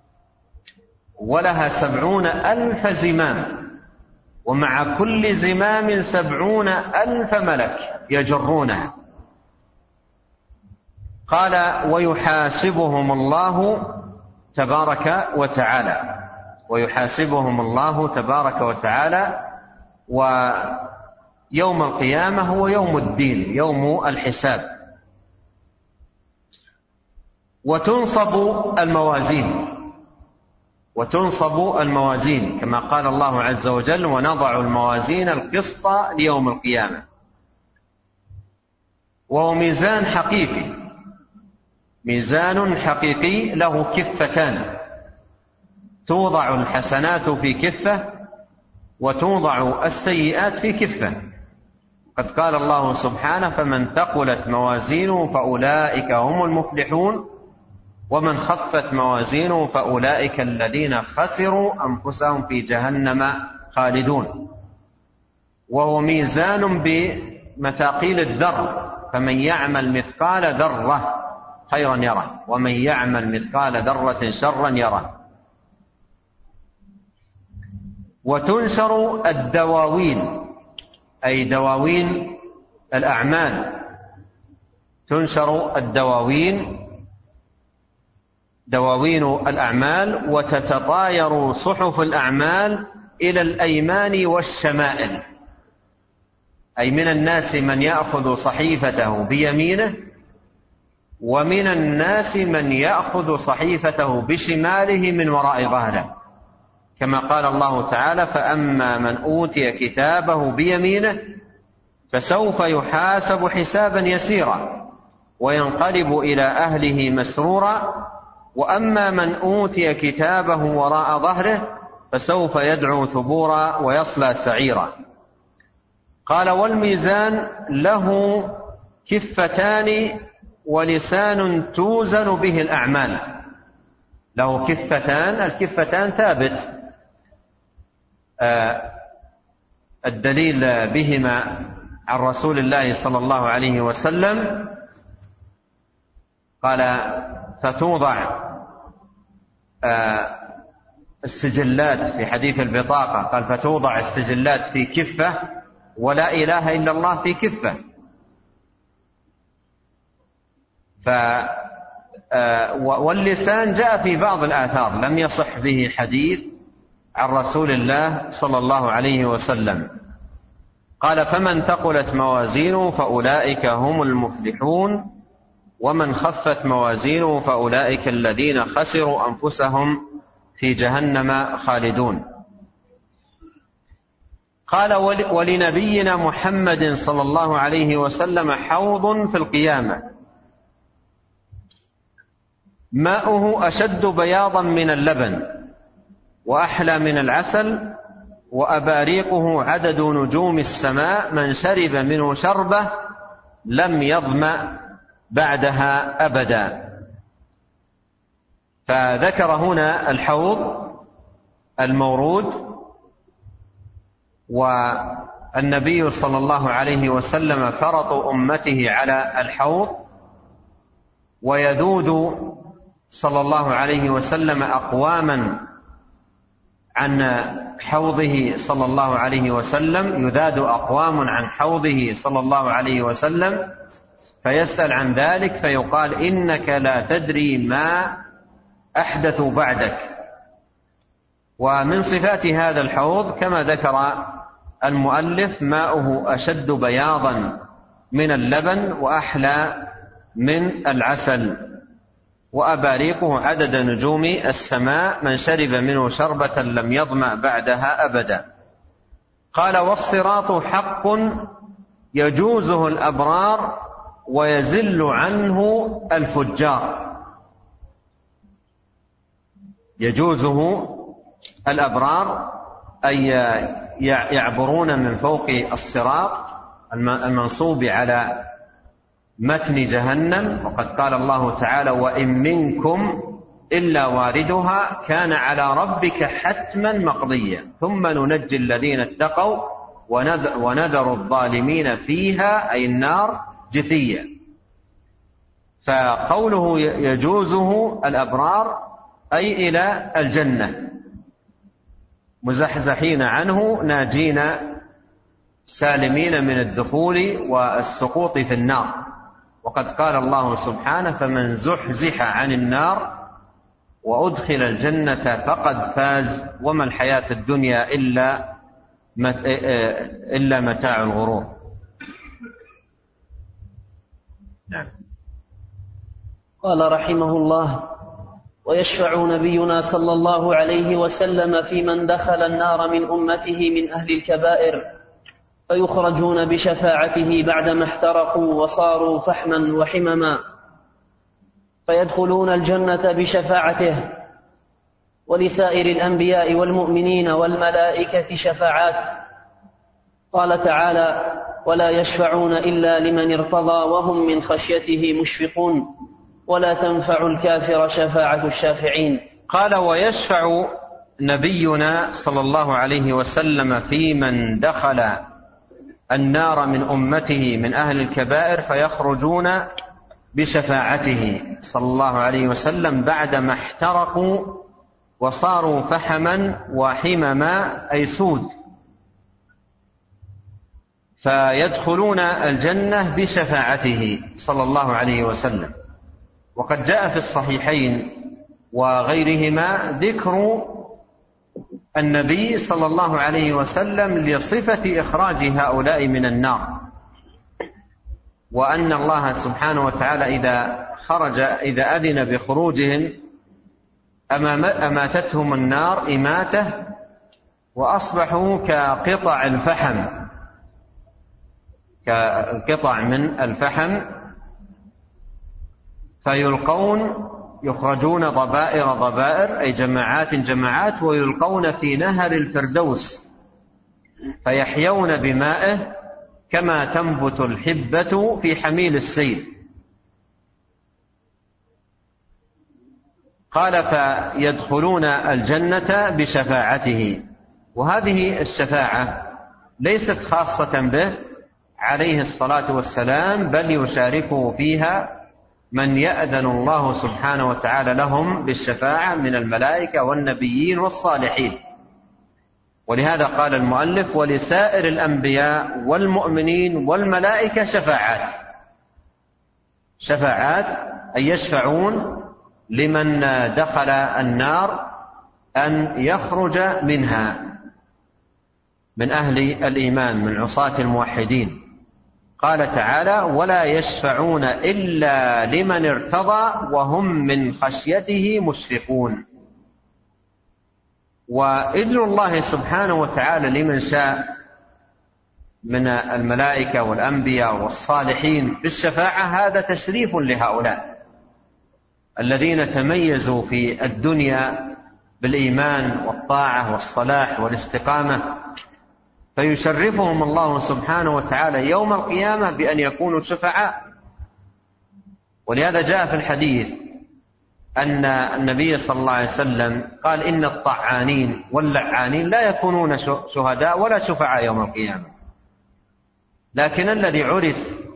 [SPEAKER 2] ولها سبعون ألف زمام، ومع كل زمام سبعون ألف ملك يجرونها. قال ويحاسبهم الله تبارك وتعالى، ويحاسبهم الله تبارك وتعالى. ويوم القيامة هو يوم الدين، يوم الحساب. وتنصب الموازين، وتنصب الموازين كما قال الله عز وجل ونضع الموازين القسط ليوم القيامة. وهو ميزان حقيقي، ميزان حقيقي له كفتان، توضع الحسنات في كفة وتوضع السيئات في كفة. قد قال الله سبحانه فمن ثقلت موازينه فأولئك هم المفلحون ومن خفت موازينه فأولئك الذين خسروا أنفسهم في جهنم خالدون. وهو ميزان بمثاقيل الذر، فمن يعمل مثقال ذرة خيرا يره ومن يعمل مثقال ذرة شرا يره. وتنشر الدواوين أي دواوين الأعمال، تنشر الدواوين دواوين الأعمال، وتتطاير صحف الأعمال إلى الأيمان والشمائل، أي من الناس من يأخذ صحيفته بيمينه، ومن الناس من يأخذ صحيفته بشماله من وراء ظهره، كما قال الله تعالى فأما من أوتي كتابه بيمينه فسوف يحاسب حسابا يسيرا وينقلب إلى أهله مسرورا وأما من أوتي كتابه وراء ظهره فسوف يدعو ثبورا ويصلى سعيرا. قال: والميزان له كفتان ولسان توزن به الأعمال. له كفتان، الكفتان ثابت آه الدليل بهما عن رسول الله صلى الله عليه وسلم. قال: فتوضع آه السجلات في حديث البطاقة، قال: فتوضع السجلات في كفة ولا إله إلا الله في كفة. ف واللسان جاء في بعض الآثار لم يصح به حديث عن رسول الله صلى الله عليه وسلم. قال: فمن ثقلت موازينه فأولئك هم المفلحون ومن خفت موازينه فأولئك الذين خسروا أنفسهم في جهنم خالدون. قال: ولنبينا محمد صلى الله عليه وسلم حوض في القيامة ماؤه أشد بياضا من اللبن وأحلى من العسل وأباريقه عدد نجوم السماء، من شرب منه شربة لم يظمأ بعدها أبدا. فذكر هنا الحوض المورود، والنبي صلى الله عليه وسلم فرط أمته على الحوض، ويذود صلى الله عليه وسلم أقواما عن حوضه صلى الله عليه وسلم، يذاد أقوام عن حوضه صلى الله عليه وسلم فيسأل عن ذلك فيقال: إنك لا تدري ما أحدث بعدك. ومن صفات هذا الحوض كما ذكر المؤلف: ماؤه أشد بياضا من اللبن وأحلى من العسل وأباريقه عدد نجوم السماء، من شرب منه شربة لم يظمأ بعدها أبدا. قال: والصراط حق يجوزه الأبرار ويزل عنه الفجار. يجوزه الأبرار أي يعبرون من فوق الصراط المنصوب على متن جهنم. وقد قال الله تعالى: وإن منكم إلا واردها كان على ربك حتما مقضيا ثم ننجي الذين اتقوا ونذر الظالمين فيها أي النار جثيا. فقوله يجوزه الأبرار أي إلى الجنة، مزحزحين عنه ناجين سالمين من الدخول والسقوط في النار. وقد قال الله سبحانه: فمن زحزح عن النار وأدخل الجنة فقد فاز وما الحياة الدنيا إلا إلا متاع الغرور.
[SPEAKER 1] نعم. قال رحمه الله: ويشفع نبينا صلى الله عليه وسلم في من دخل النار من أمته من أهل الكبائر فيخرجون بشفاعته بعدما احترقوا وصاروا فحما وحمما فيدخلون الجنة بشفاعته. ولسائر الأنبياء والمؤمنين والملائكة شفاعات. قال تعالى: ولا يشفعون إلا لمن ارتضى وهم من خشيته مشفقون ولا تنفع الكافر شفاعة الشافعين.
[SPEAKER 2] قال: ويشفع نبينا صلى الله عليه وسلم في من دخل النار من أمته من أهل الكبائر فيخرجون بشفاعته صلى الله عليه وسلم بعدما احترقوا وصاروا فحما وحمما أي سود، فيدخلون الجنة بشفاعته صلى الله عليه وسلم. وقد جاء في الصحيحين وغيرهما ذكر النبي صلى الله عليه وسلم لصفة إخراج هؤلاء من النار، وأن الله سبحانه وتعالى إذا خرج إذا أذن بخروجهم أماتتهم النار إماتة وأصبحوا كقطع الفحم كقطع من الفحم فيلقون يخرجون ضبائر ضبائر أي جماعات جماعات ويلقون في نهر الفردوس فيحيون بمائه كما تنبت الحبة في حميل السيل. قال فيدخلون الجنة بشفاعته. وهذه الشفاعة ليست خاصة به عليه الصلاة والسلام، بل يشاركه فيها من يأذن الله سبحانه وتعالى لهم بالشفاعة من الملائكة والنبيين والصالحين. ولهذا قال المؤلف ولسائر الأنبياء والمؤمنين والملائكة شفاعات. شفاعات أي يشفعون لمن دخل النار أن يخرج منها من أهل الإيمان من عصاة الموحدين. قال تعالى ولا يشفعون إلا لمن ارتضى وهم من خشيته مشفقون. وإذن الله سبحانه وتعالى لمن شاء من الملائكة والأنبياء والصالحين بالشفاعة هذا تشريف لهؤلاء الذين تميزوا في الدنيا بالإيمان والطاعة والصلاح والاستقامة، فيشرفهم الله سبحانه وتعالى يوم القيامة بأن يكونوا شفعاء. ولهذا جاء في الحديث أن النبي صلى الله عليه وسلم قال إن الطعانين واللعانين لا يكونون شهداء ولا شفعاء يوم القيامة، لكن الذي عرف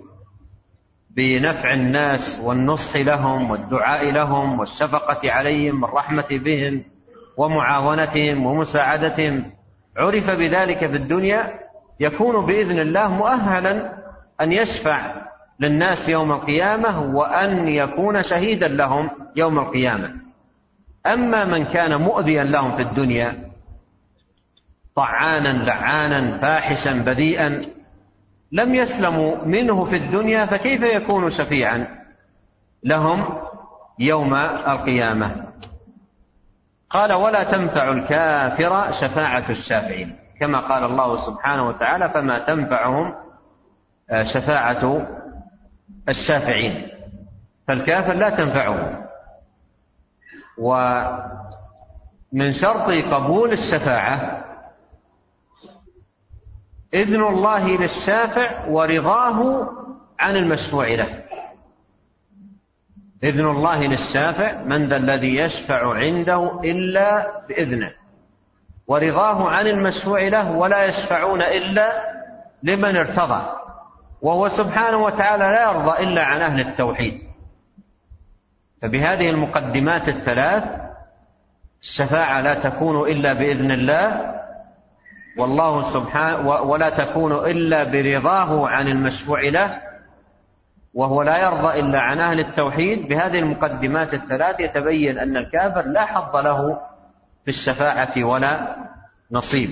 [SPEAKER 2] بنفع الناس والنصح لهم والدعاء لهم والشفقة عليهم والرحمة بهم ومعاونتهم ومساعدتهم عرف بذلك في الدنيا يكون بإذن الله مؤهلا أن يشفع للناس يوم القيامة وأن يكون شهيدا لهم يوم القيامة. أما من كان مؤذيا لهم في الدنيا طعانا لعانا فاحشا بذيئا لم يسلموا منه في الدنيا، فكيف يكون شفيعا لهم يوم القيامة؟ قال ولا تنفع الكافر شفاعة الشافعين، كما قال الله سبحانه وتعالى فما تنفعهم شفاعة الشافعين، فالكافر لا تنفعه. ومن شرط قبول الشفاعة إذن الله للشافع ورضاه عن المشفوع له. إذن الله للشافع من ذا الذي يشفع عنده إلا بإذنه، ورضاه عن المشفوع له ولا يشفعون إلا لمن ارتضى، وهو سبحانه وتعالى لا يرضى إلا عن أهل التوحيد. فبهذه المقدمات الثلاث الشفاعة لا تكون إلا بإذن الله والله سبحانه ولا تكون إلا برضاه عن المشفوع له، وهو لا يرضى إلا عن أهل التوحيد. بهذه المقدمات الثلاث يتبين أن الكافر لا حظ له في الشفاعة ولا نصيب.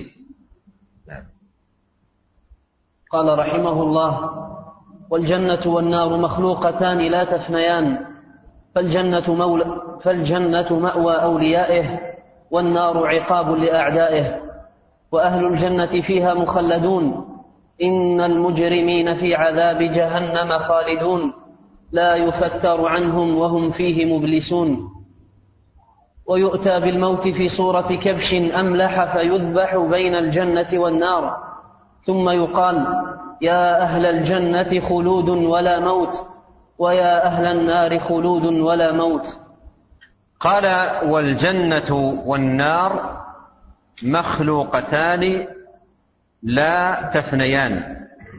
[SPEAKER 1] قال رحمه الله والجنة والنار مخلوقتان لا تفنيان، فالجنة, مولى فالجنة مأوى أوليائه والنار عقاب لأعدائه، وأهل الجنة فيها مخلدون، إن المجرمين في عذاب جهنم خالدون لا يفتر عنهم وهم فيه مبلسون. ويؤتى بالموت في صورة كبش أملح فيذبح بين الجنة والنار، ثم يقال يا أهل الجنة خلود ولا موت، ويا أهل النار خلود ولا موت.
[SPEAKER 2] قال والجنة والنار مخلوقتان لا تفنيان.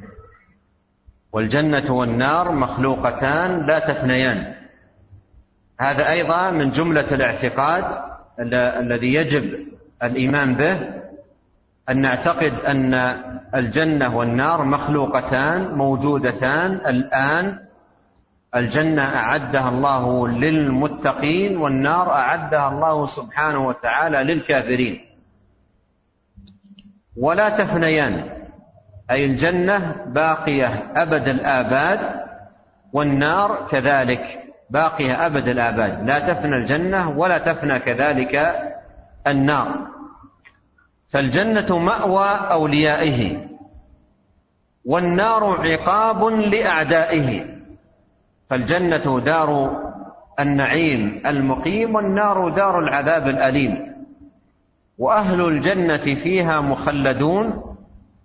[SPEAKER 2] والجنة والنار مخلوقتان لا تفنيان، هذا أيضا من جملة الاعتقاد الذي يجب الإيمان به، أن نعتقد أن الجنة والنار مخلوقتان موجودتان الآن. الجنة أعدها الله للمتقين والنار أعدها الله سبحانه وتعالى للكافرين، ولا تفنيان أي الجنة باقية أبد الآباد والنار كذلك باقية أبد الآباد، لا تفنى الجنة ولا تفنى كذلك النار. فالجنة مأوى أوليائه والنار عقاب لأعدائه. فالجنة دار النعيم المقيم، والنار دار العذاب الأليم. وأهل الجنة فيها مخلدون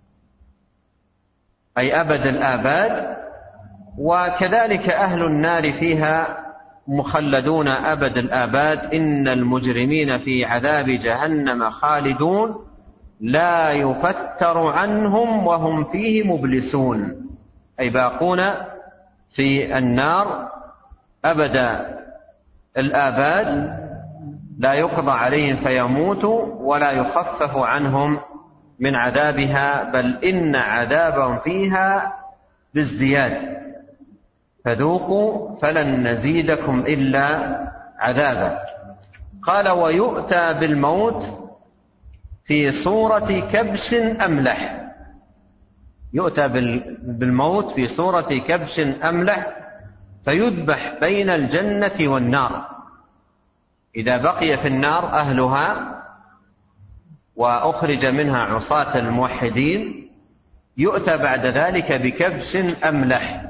[SPEAKER 2] أي أبد الآباد، وكذلك أهل النار فيها مخلدون أبد الآباد. إن المجرمين في عذاب جهنم خالدون لا يفتر عنهم وهم فيه مبلسون، أي باقون في النار أبد الآباد، لا يقضى عليهم فيموتوا ولا يخفف عنهم من عذابها، بل إن عذابهم فيها بازدياد، فذوقوا فلن نزيدكم إلا عذابا. قال: ويؤتى بالموت في صورة كبش أملح. يؤتى بالموت في صورة كبش أملح فيذبح بين الجنة والنار. إذا بقي في النار أهلها وأخرج منها عصاة الموحدين، يؤتى بعد ذلك بكبش أملح،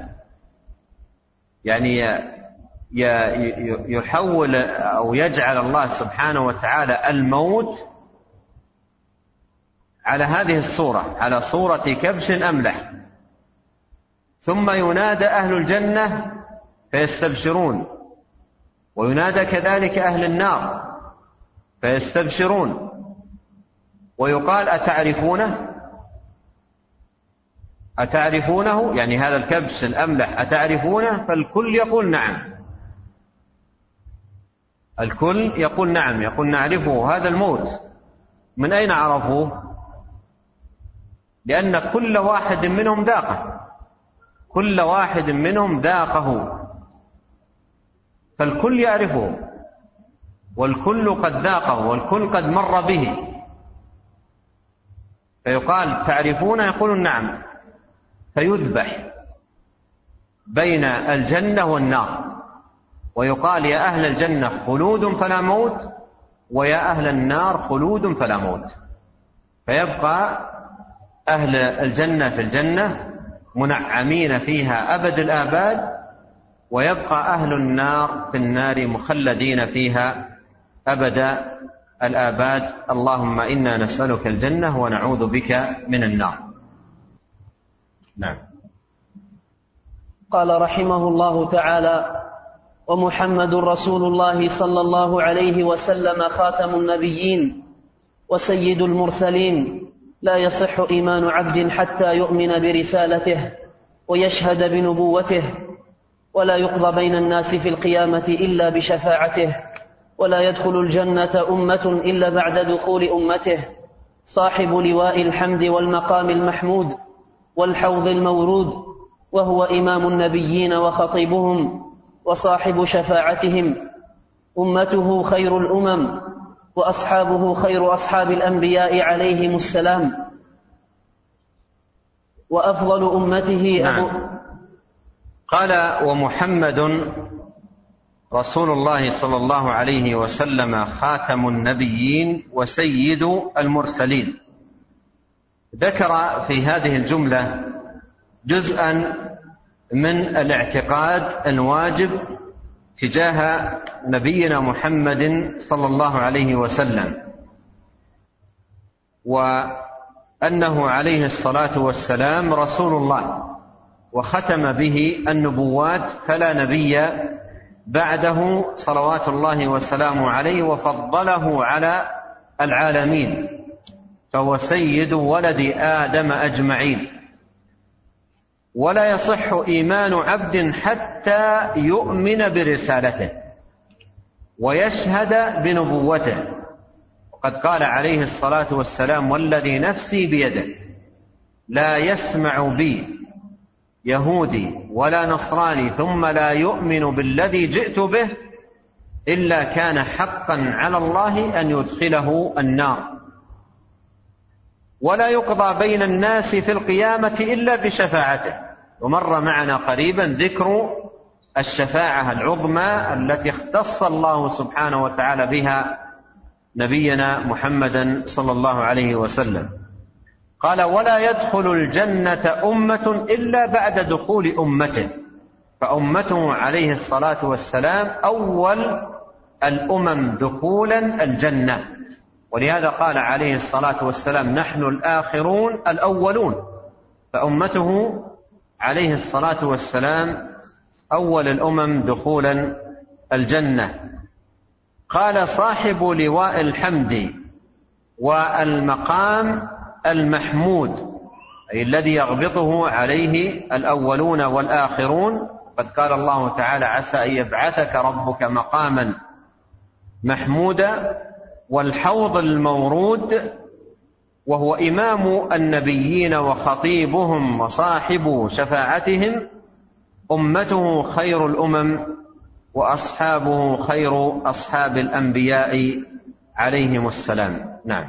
[SPEAKER 2] يعني يحول أو يجعل الله سبحانه وتعالى الموت على هذه الصورة، على صورة كبش أملح. ثم ينادى أهل الجنة فيستبشرون، وينادى كذلك أهل النار فيستبشرون، ويقال: أتعرفونه؟ أتعرفونه؟ يعني هذا الكبش الأملح أتعرفونه؟ فالكل يقول نعم، الكل يقول نعم، يقول نعرفه هذا الموت. من أين عرفوه؟ لأن كل واحد منهم ذاقه، كل واحد منهم ذاقه، فالكل يعرفه، والكل قد ذاقه، والكل قد مر به. فيقال: تعرفون؟ يقولون نعم، فيذبح بين الجنة والنار، ويقال: يا أهل الجنة خلود فلا موت، ويا أهل النار خلود فلا موت. فيبقى أهل الجنة في الجنة منعمين فيها أبد الآباد، ويبقى أهل النار في النار مخلدين فيها أبد الآباد. اللهم إنا نسألك الجنة ونعوذ بك من النار. نعم.
[SPEAKER 1] قال رحمه الله تعالى: ومحمد رسول الله صلى الله عليه وسلم خاتم النبيين وسيد المرسلين، لا يصح إيمان عبد حتى يؤمن برسالته ويشهد بنبوته، ولا يقضى بين الناس في القيامة إلا بشفاعته، ولا يدخل الجنة أمة إلا بعد دخول أمته، صاحب لواء الحمد والمقام المحمود والحوض المورود، وهو إمام النبيين وخطيبهم وصاحب شفاعتهم. أمته خير الأمم، وأصحابه خير أصحاب الأنبياء عليهم السلام، وأفضل أمته أبو
[SPEAKER 2] نعم. قال: ومحمد رسول الله صلى الله عليه وسلم خاتم النبيين وسيد المرسلين. ذكر في هذه الجملة جزءا من الاعتقاد الواجب تجاه نبينا محمد صلى الله عليه وسلم، وأنه عليه الصلاة والسلام رسول الله، وختم به النبوات، فلا نبي بعده صلوات الله وسلامه عليه، وفضله على العالمين، فهو سيد ولد آدم أجمعين. ولا يصح إيمان عبد حتى يؤمن برسالته ويشهد بنبوته. وقد قال عليه الصلاة والسلام: والذي نفسي بيده لا يسمع بي يهودي ولا نصراني ثم لا يؤمن بالذي جئت به إلا كان حقا على الله أن يدخله النار. ولا يقضى بين الناس في القيامة إلا بشفاعته. ومر معنا قريبا ذكر الشفاعة العظمى التي اختص الله سبحانه وتعالى بها نبينا محمدا صلى الله عليه وسلم. قال: ولا يدخل الجنة أمة إلا بعد دخول أمته. فأمته عليه الصلاة والسلام أول الأمم دخولا الجنة، ولهذا قال عليه الصلاة والسلام: نحن الآخرون الأولون. فأمته عليه الصلاة والسلام أول الأمم دخولا الجنة. قال: صاحب لواء الحمد والمقام المحمود، أي الذي يغبطه عليه الأولون والآخرون. قد قال الله تعالى: عسى أن يبعثك ربك مقاما محمودا. والحوض المورود وهو إمام النبيين وخطيبهم وصاحب شفاعتهم، أمته خير الأمم وأصحابه خير أصحاب الأنبياء عليهم السلام. نعم.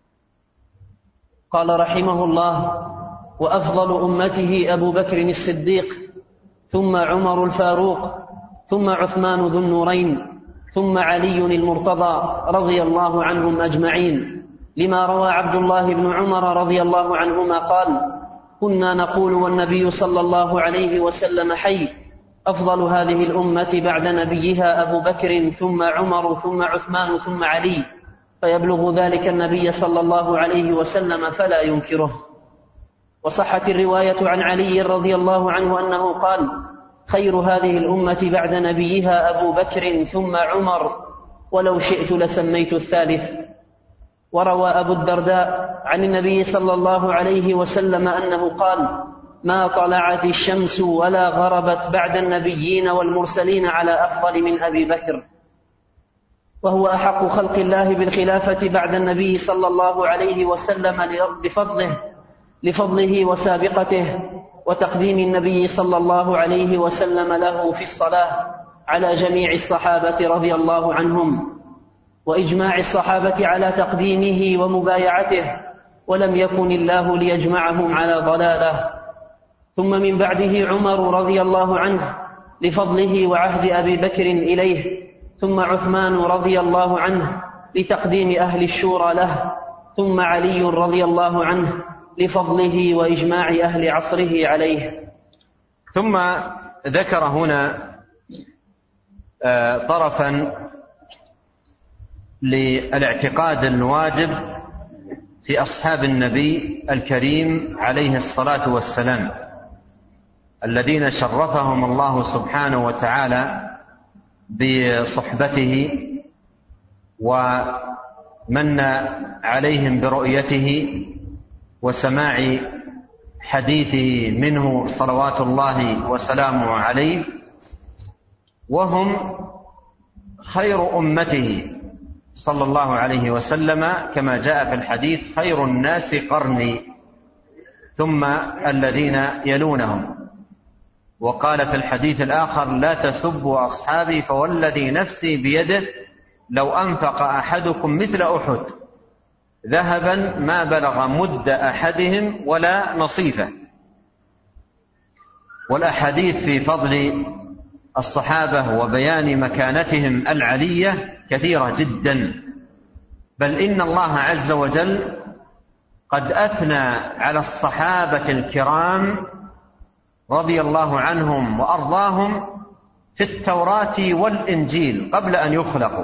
[SPEAKER 1] قال رحمه الله: وأفضل أمته أبو بكر الصديق، ثم عمر الفاروق، ثم عثمان ذو النورين، ثم علي المرتضى رضي الله عنهم أجمعين، لما روى عبد الله بن عمر رضي الله عنهما قال: كنا نقول والنبي صلى الله عليه وسلم حي: أفضل هذه الأمة بعد نبيها أبو بكر، ثم عمر، ثم عثمان، ثم علي، فيبلغ ذلك النبي صلى الله عليه وسلم فلا ينكره. وصحت الرواية عن علي رضي الله عنه أنه قال: خير هذه الأمة بعد نبيها أبو بكر، ثم عمر، ولو شئت لسميت الثالث. وروى أبو الدرداء عن النبي صلى الله عليه وسلم أنه قال: ما طلعت الشمس ولا غربت بعد النبيين والمرسلين على أفضل من أبي بكر، وهو أحق خلق الله بالخلافة بعد النبي صلى الله عليه وسلم لفضله, لفضله وسابقته وتقديم النبي صلى الله عليه وسلم له في الصلاة على جميع الصحابة رضي الله عنهم، وإجماع الصحابة على تقديمه ومبايعته، ولم يكن الله ليجمعهم على ضلاله. ثم من بعده عمر رضي الله عنه لفضله وعهد أبي بكر إليه، ثم عثمان رضي الله عنه لتقديم أهل الشورى له، ثم علي رضي الله عنه لفضله وإجماع أهل عصره عليه.
[SPEAKER 2] ثم ذكر هنا طرفا للاعتقاد الواجب في أصحاب النبي الكريم عليه الصلاة والسلام، الذين شرفهم الله سبحانه وتعالى بصحبته ومن عليهم برؤيته وسماع حديثه منه صلوات الله وسلامه عليه، وهم خير أمته صلى الله عليه وسلم، كما جاء في الحديث: خير الناس قرني ثم الذين يلونهم. وقال في الحديث الآخر: لا تسبوا أصحابي فوالذي نفسي بيده لو أنفق أحدكم مثل أحد ذهبا ما بلغ مد أحدهم ولا نصيفه. والأحاديث في فضل الصحابة وبيان مكانتهم العلية كثيرة جدا، بل إن الله عز وجل قد أثنى على الصحابة الكرام رضي الله عنهم وأرضاهم في التوراة والإنجيل قبل أن يخلقوا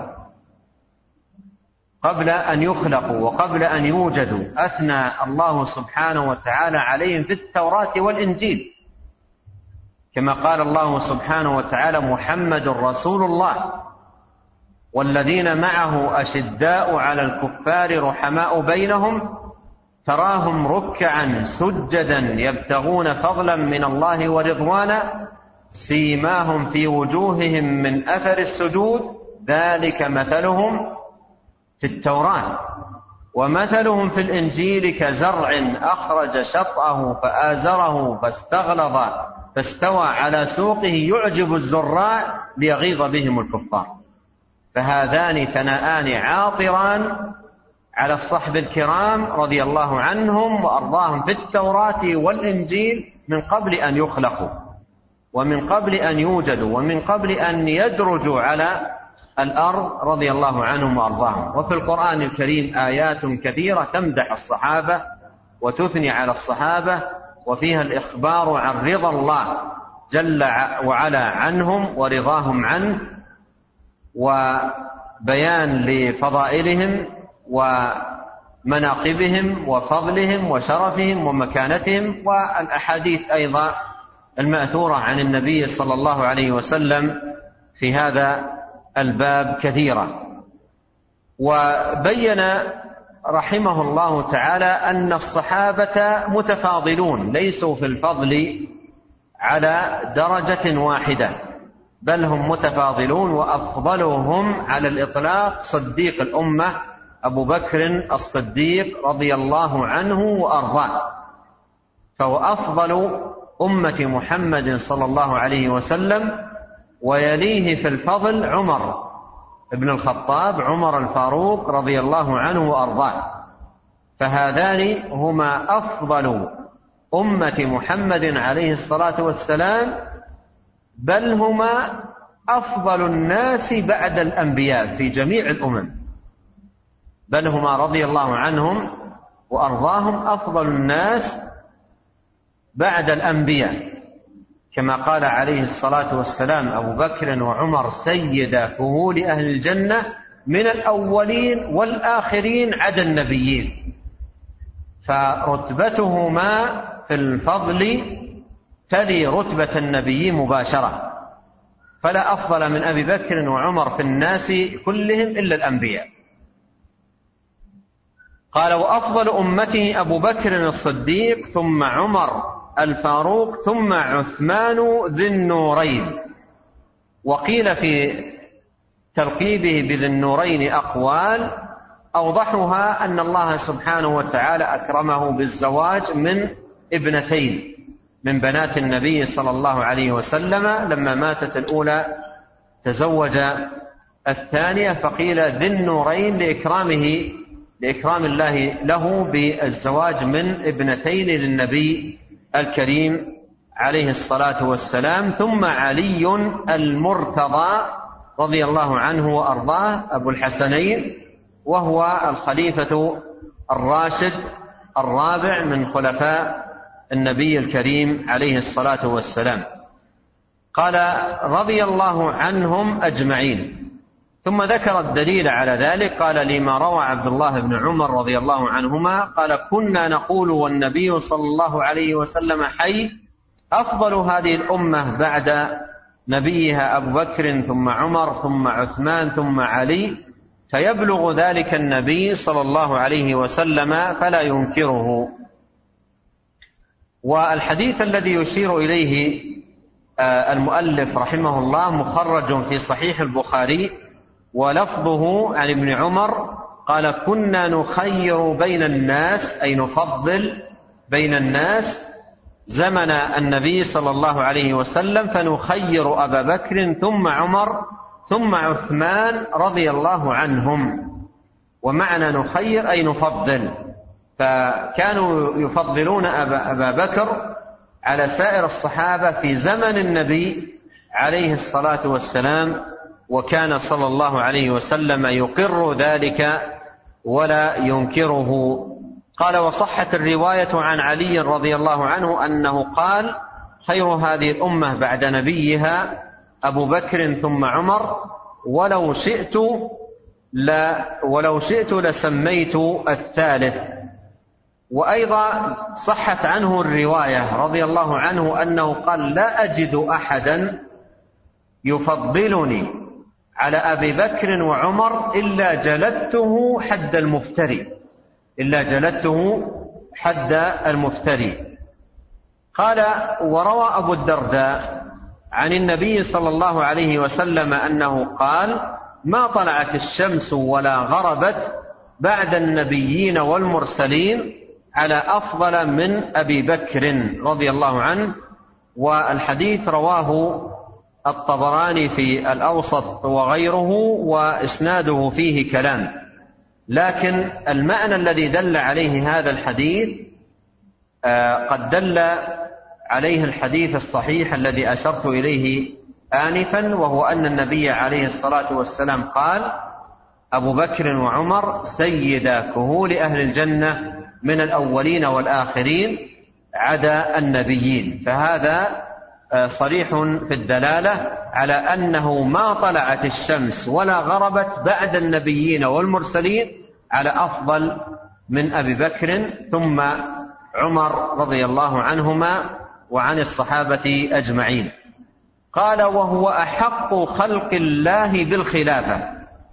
[SPEAKER 2] قبل أن يخلقوا وقبل أن يوجدوا. أثنى الله سبحانه وتعالى عليهم في التوراة والإنجيل، كما قال الله سبحانه وتعالى: محمد رسول الله والذين معه أشداء على الكفار رحماء بينهم تراهم ركعا سجدا يبتغون فضلا من الله ورضوانا سيماهم في وجوههم من أثر السجود ذلك مثلهم في التوراة ومثلهم في الإنجيل كزرع أخرج شطأه فآزره فاستغلظ فاستوى على سوقه يعجب الزراع ليغيظ بهم الكفار. فهذان ثناءان عاطران على الصحب الكرام رضي الله عنهم وأرضاهم في التوراة والإنجيل من قبل أن يخلقوا ومن قبل أن يوجدوا ومن قبل أن يدرجوا على الأرض رضي الله عنهم وأرضاهم. وفي القرآن الكريم آيات كثيرة تمدح الصحابة وتثني على الصحابة، وفيها الإخبار عن رضا الله جل وعلا عنهم ورضاهم عنه، وبيان لفضائلهم ومناقبهم وفضلهم وشرفهم ومكانتهم، والأحاديث أيضا المأثورة عن النبي صلى الله عليه وسلم في هذا الباب كثيرة. وبين رحمه الله تعالى أن الصحابة متفاضلون، ليسوا في الفضل على درجة واحدة، بل هم متفاضلون، وأفضلهم على الإطلاق صديق الأمة أبو بكر الصديق رضي الله عنه وأرضاه، فهو أفضل أمة محمد صلى الله عليه وسلم، ويليه في الفضل عمر ابن الخطاب، عمر الفاروق رضي الله عنه وأرضاه، فهذان هما أفضل أمة محمد عليه الصلاة والسلام، بل هما أفضل الناس بعد الأنبياء في جميع الأمم، بل هما رضي الله عنهم وأرضاهم أفضل الناس بعد الأنبياء، كما قال عليه الصلاة والسلام: أبو بكر وعمر سيدا كهول أهل الجنة من الأولين والآخرين عدا النبيين، فرتبتهما في الفضل تلي رتبة النبي مباشرة، فلا أفضل من أبي بكر وعمر في الناس كلهم إلا الأنبياء. قال: وأفضل أمته أبو بكر الصديق، ثم عمر الفاروق، ثم عثمان ذي النورين. وقيل في تلقيبه بذي النورين أقوال، أوضحها أن الله سبحانه وتعالى أكرمه بالزواج من ابنتين من بنات النبي صلى الله عليه وسلم، لما ماتت الأولى تزوج الثانية، فقيل ذي النورين لإكرامه لإكرام الله له بالزواج من ابنتين للنبي الكريم عليه الصلاة والسلام. ثم علي المرتضى رضي الله عنه وأرضاه أبو الحسنين، وهو الخليفة الراشد الرابع من خلفاء النبي الكريم عليه الصلاة والسلام. قال: رضي الله عنهم أجمعين. ثم ذكر الدليل على ذلك، قال: لما روى عبد الله بن عمر رضي الله عنهما قال: كنا نقول والنبي صلى الله عليه وسلم حي: أفضل هذه الأمة بعد نبيها أبو بكر، ثم عمر، ثم عثمان، ثم علي، فيبلغ ذلك النبي صلى الله عليه وسلم فلا ينكره. والحديث الذي يشير إليه المؤلف رحمه الله مخرج في صحيح البخاري، ولفظه عن ابن عمر قال: كنا نخير بين الناس، أي نفضل بين الناس زمن النبي صلى الله عليه وسلم، فنخير أبا بكر ثم عمر ثم عثمان رضي الله عنهم. ومعنى نخير أي نفضل، فكانوا يفضلون أبا بكر على سائر الصحابة في زمن النبي عليه الصلاة والسلام، وكان صلى الله عليه وسلم يقر ذلك ولا ينكره. قال: وصحت الرواية عن علي رضي الله عنه أنه قال: خير هذه الأمة بعد نبيها أبو بكر ثم عمر، ولو شئت لا ولو شئت لسميت الثالث. وأيضا صحت عنه الرواية رضي الله عنه أنه قال: لا أجد أحدا يفضلني على أبي بكر وعمر إلا جلدته حد المفتري إلا جلدته حد المفتري. قال: وروى أبو الدرداء عن النبي صلى الله عليه وسلم أنه قال: ما طلعت الشمس ولا غربت بعد النبيين والمرسلين على أفضل من أبي بكر رضي الله عنه. والحديث رواه الطبراني في الأوسط وغيره، وإسناده فيه كلام، لكن المعنى الذي دل عليه هذا الحديث قد دل عليه الحديث الصحيح الذي أشرت إليه آنفا، وهو أن النبي عليه الصلاة والسلام قال: أبو بكر وعمر سيدا كهول أهل الجنة من الأولين والآخرين عدا النبيين. فهذا صريح في الدلالة على أنه ما طلعت الشمس ولا غربت بعد النبيين والمرسلين على أفضل من أبي بكر ثم عمر رضي الله عنهما وعن الصحابة أجمعين. قال: وهو أحق خلق الله بالخلافة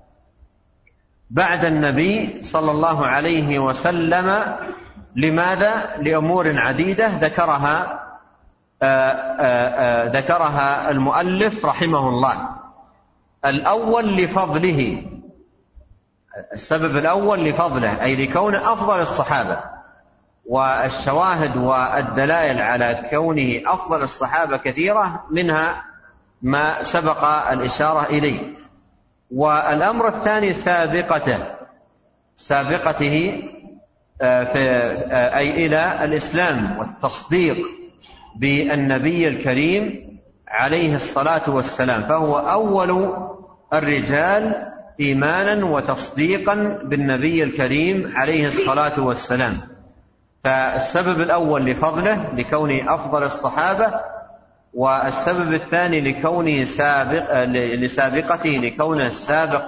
[SPEAKER 2] بعد النبي صلى الله عليه وسلم. لماذا؟ لأمور عديدة ذكرها آآ آآ ذكرها المؤلف رحمه الله. الأول لفضله، السبب الأول لفضله، أي لكون أفضل الصحابة، والشواهد والدلائل على كونه أفضل الصحابة كثيرة، منها ما سبق الإشارة إليه. والأمر الثاني سابقته سابقته في أي إلى الإسلام والتصديق بالنبي الكريم عليه الصلاة والسلام، فهو أول الرجال إيمانا وتصديقا بالنبي الكريم عليه الصلاة والسلام. فالسبب الأول لفضله لكونه أفضل الصحابة، والسبب الثاني لكونه سابق لسابقته لكونه السابق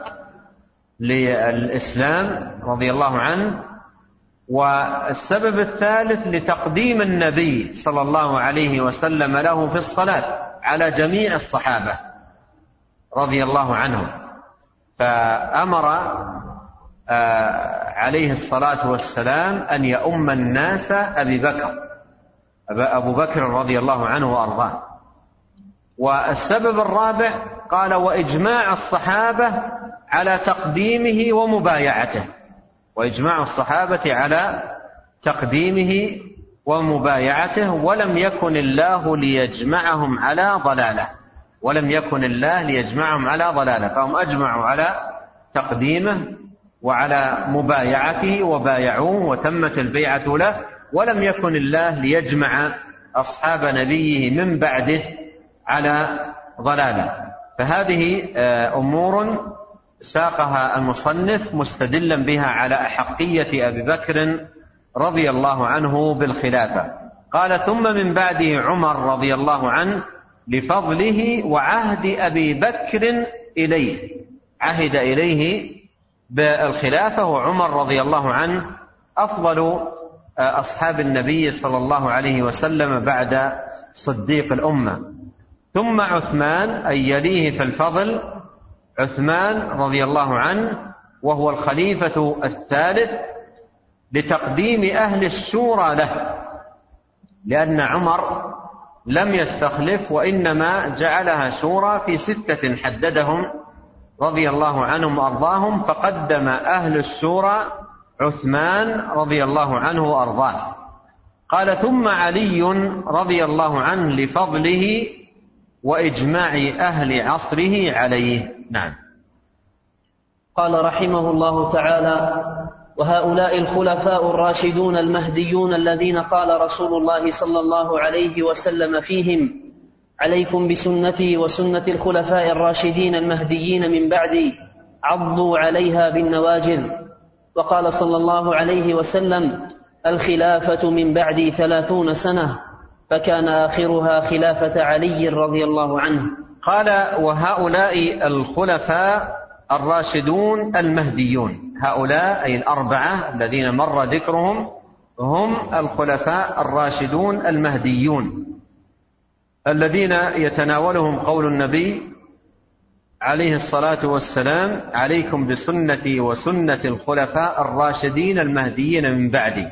[SPEAKER 2] للإسلام رضي الله عنه. والسبب الثالث لتقديم النبي صلى الله عليه وسلم له في الصلاة على جميع الصحابة رضي الله عنهم، فأمر عليه الصلاة والسلام أن يؤم الناس أبي بكر أبو بكر رضي الله عنه وأرضاه. والسبب الرابع قال: وإجماع الصحابة على تقديمه ومبايعته، وإجماع الصحابة على تقديمه ومبايعته، ولم يكن الله ليجمعهم على ضلالة ولم يكن الله ليجمعهم على ضلالة فهم أجمعوا على تقديمه وعلى مبايعته وبايعوه وتمت البيعة له، ولم يكن الله ليجمع أصحاب نبيه من بعده على ضلالة. فهذه أمور ساقها المصنف مستدلا بها على أحقية أبي بكر رضي الله عنه بالخلافة. قال: ثم من بعده عمر رضي الله عنه لفضله وعهد أبي بكر إليه، عهد إليه بالخلافة، وعمر رضي الله عنه أفضل أصحاب النبي صلى الله عليه وسلم بعد صديق الأمة. ثم عثمان أي يليه في الفضل عثمان رضي الله عنه، وهو الخليفة الثالث لتقديم أهل الشورى له، لأن عمر لم يستخلف وإنما جعلها شورى في ستة حددهم رضي الله عنهم وأرضاهم، فقدم أهل الشورى عثمان رضي الله عنه وأرضاه. قال: ثم علي رضي الله عنه لفضله وإجماع أهل عصره عليه. نعم.
[SPEAKER 1] قال رحمه الله تعالى: وهؤلاء الخلفاء الراشدون المهديون الذين قال رسول الله صلى الله عليه وسلم فيهم: عليكم بسنتي وسنة الخلفاء الراشدين المهديين من بعدي، عضوا عليها بالنواجذ. وقال صلى الله عليه وسلم: الخلافة من بعدي ثلاثون سنة، فكان آخرها خلافة علي رضي الله عنه.
[SPEAKER 2] قال: وهؤلاء الخلفاء الراشدون المهديون، هؤلاء أي الأربعة الذين مر ذكرهم هم الخلفاء الراشدون المهديون، الذين يتناولهم قول النبي عليه الصلاة والسلام: عليكم بسنتي وسنة الخلفاء الراشدين المهديين من بعدي،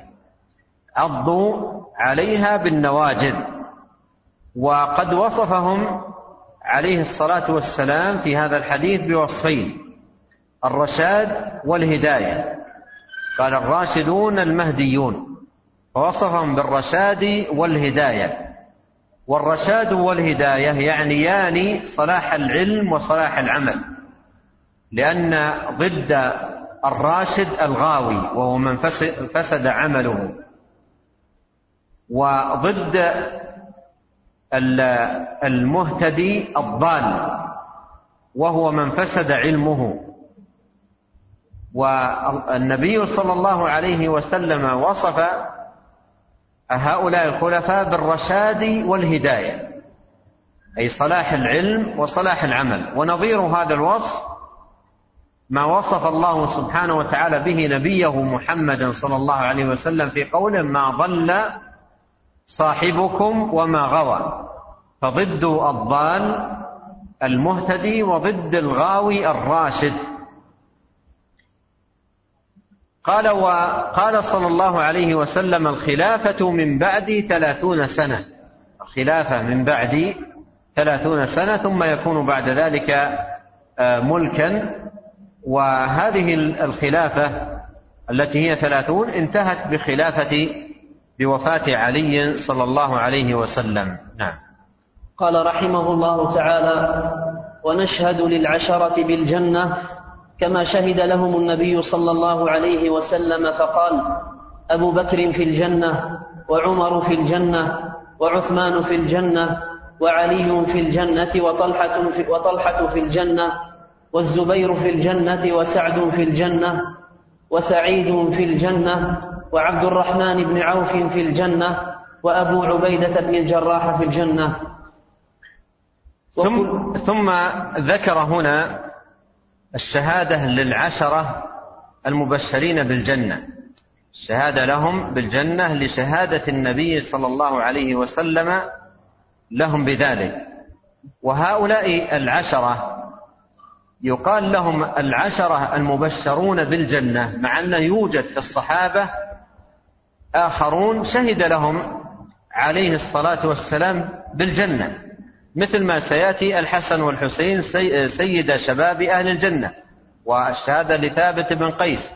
[SPEAKER 2] عضوا عليها بالنواجذ. وقد وصفهم عليه الصلاة والسلام في هذا الحديث بوصفين: الرشاد والهداية. قال: الراشدون المهديون، فوصفهم بالرشاد والهداية. والرشاد والهداية يعنيان صلاح العلم وصلاح العمل، لأن ضد الراشد الغاوي وهو من فسد عمله، وضد المهتدي الضال وهو من فسد علمه. والنبي صلى الله عليه وسلم وصف هؤلاء الخلفاء بالرشاد والهداية، أي صلاح العلم وصلاح العمل. ونظير هذا الوصف ما وصف الله سبحانه وتعالى به نبيه محمدا صلى الله عليه وسلم في قوله: ما ضل صاحبكم وما غوى. فضد الضال المهتدي وضد الغاوي الراشد. قال وقال صلى الله عليه وسلم: الخلافة من بعدي ثلاثون سنة. الخلافة من بعدي ثلاثون سنة ثم يكون بعد ذلك ملكا. وهذه الخلافة التي هي ثلاثون انتهت بخلافة بوفاة علي صلى الله عليه وسلم. نعم.
[SPEAKER 1] قال رحمه الله تعالى: ونشهد للعشرة بالجنة كما شهد لهم النبي صلى الله عليه وسلم فقال: أبو بكر في الجنة، وعمر في الجنة، وعثمان في الجنة، وعلي في الجنة، وطلحة في, وطلحة في الجنة، والزبير في الجنة، وسعد في الجنة، وسعيد في الجنة، وعبد الرحمن بن عوف في الجنة، وأبو عبيدة بن الجراح في الجنة.
[SPEAKER 2] ثم, ثم ذكر هنا الشهادة للعشرة المبشرين بالجنة، الشهادة لهم بالجنة لشهادة النبي صلى الله عليه وسلم لهم بذلك. وهؤلاء العشرة يقال لهم العشرة المبشرون بالجنة، مع أن يوجد في الصحابة آخرون شهد لهم عليه الصلاة والسلام بالجنة، مثل ما سيأتي الحسن والحسين سيد شباب أهل الجنة، والشهادة لثابت بن قيس،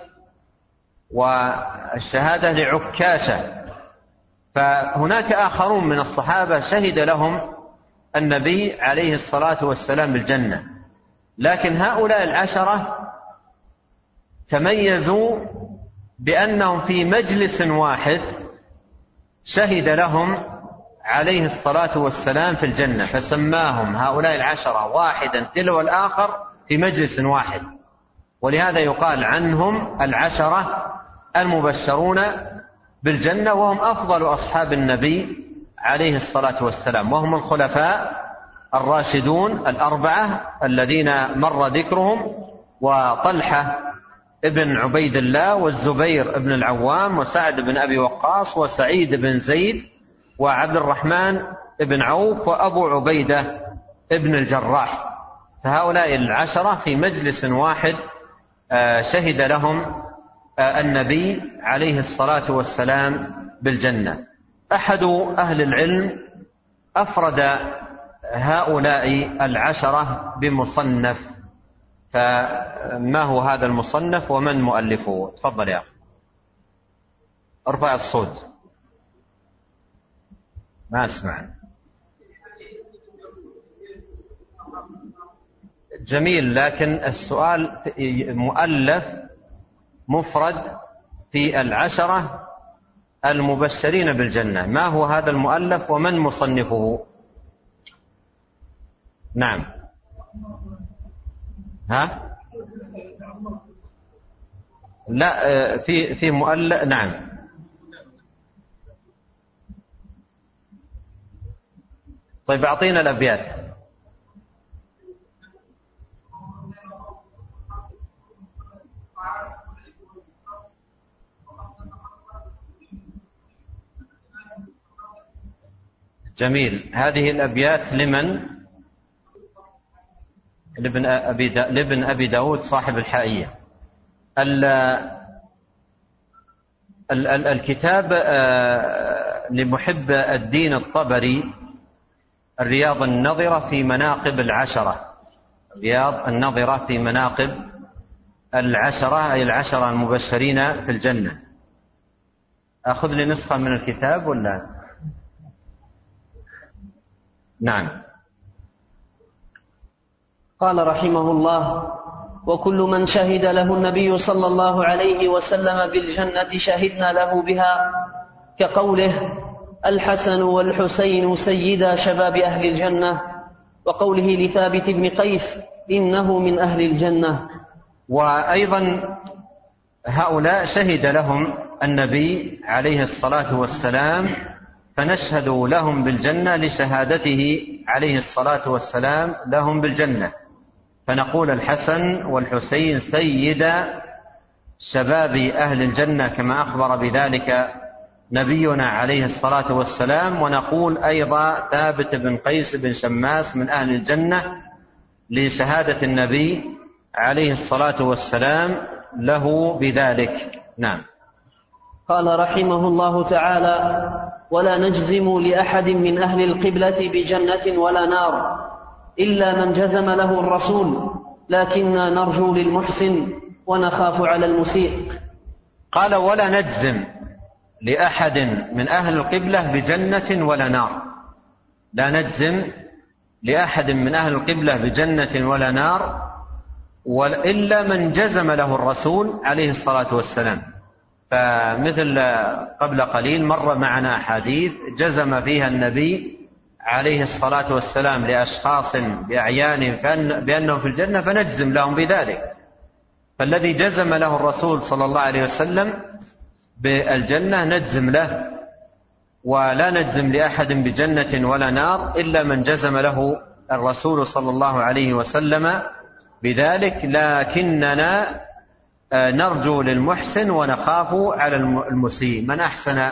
[SPEAKER 2] والشهادة لعكاشة. فهناك آخرون من الصحابة شهد لهم النبي عليه الصلاة والسلام بالجنة، لكن هؤلاء العشرة تميزوا بأنهم في مجلس واحد شهد لهم عليه الصلاة والسلام في الجنة، فسماهم هؤلاء العشرة واحدا تلو الآخر في مجلس واحد، ولهذا يقال عنهم العشرة المبشرون بالجنة، وهم أفضل أصحاب النبي عليه الصلاة والسلام، وهم الخلفاء الراشدون الأربعة الذين مر ذكرهم: وطلحة ابن عبيد الله، والزبير ابن العوام، وسعد بن أبي وقاص، وسعيد بن زيد، وعبد الرحمن ابن عوف، وأبو عبيدة ابن الجراح. فهؤلاء العشرة في مجلس واحد شهد لهم النبي عليه الصلاة والسلام بالجنة. أحد أهل العلم أفرد هؤلاء العشرة بمصنف، فما هو هذا المصنف ومن مؤلفه؟ تفضل يا أخي، ارفع الصوت، ما أسمع. جميل، لكن السؤال مؤلف مفرد في العشرة المبشرين بالجنة، ما هو هذا المؤلف ومن مصنفه؟ نعم. ها؟ لا، في في مؤلف. نعم. طيب أعطينا الأبيات. جميل، هذه الأبيات لمن؟ لابن أبي دا... لابن أبي داود صاحب الحائية. ال... ال... ال... الكتاب لمحب الدين الطبري، الرياض النظرة في مناقب العشرة، رياض النظرة في مناقب العشرة، أي العشرة المبشرين في الجنة. أخذ لي نسخة من الكتاب ولا؟ نعم.
[SPEAKER 1] قال رحمه الله: وكل من شهد له النبي صلى الله عليه وسلم بالجنة شهدنا له بها، كقوله: الحسن والحسين سيدا شباب أهل الجنة، وقوله لثابت بن قيس: إنه من أهل الجنة.
[SPEAKER 2] وأيضا هؤلاء شهد لهم النبي عليه الصلاة والسلام، فنشهد لهم بالجنة لشهادته عليه الصلاة والسلام لهم بالجنة، فنقول الحسن والحسين سيدا شباب أهل الجنة كما أخبر بذلك نبينا عليه الصلاة والسلام. ونقول أيضا ثابت بن قيس بن شماس من أهل الجنة لشهادة النبي عليه الصلاة والسلام له بذلك. نعم.
[SPEAKER 1] قال رحمه الله تعالى: ولا نجزم لأحد من أهل القبلة بجنة ولا نار إلا من جزم له الرسول، لكننا نرجو للمحسن ونخاف على المسيء.
[SPEAKER 2] قال: ولا نجزم لأحد من أهل القبلة بجنة ولا نار، لا نجزم لأحد من أهل القبلة بجنة ولا نار إلا من جزم له الرسول عليه الصلاة والسلام. فمثل قبل قليل مر معنا أحاديث جزم فيها النبي عليه الصلاة والسلام لأشخاص بأعيانهم بأنهم في الجنة فنجزم لهم بذلك. فالذي جزم له الرسول صلى الله عليه وسلم بالجنة نجزم له، ولا نجزم لأحد بجنة ولا نار إلا من جزم له الرسول صلى الله عليه وسلم بذلك، لكننا نرجو للمحسن ونخاف على المسيء. من أحسن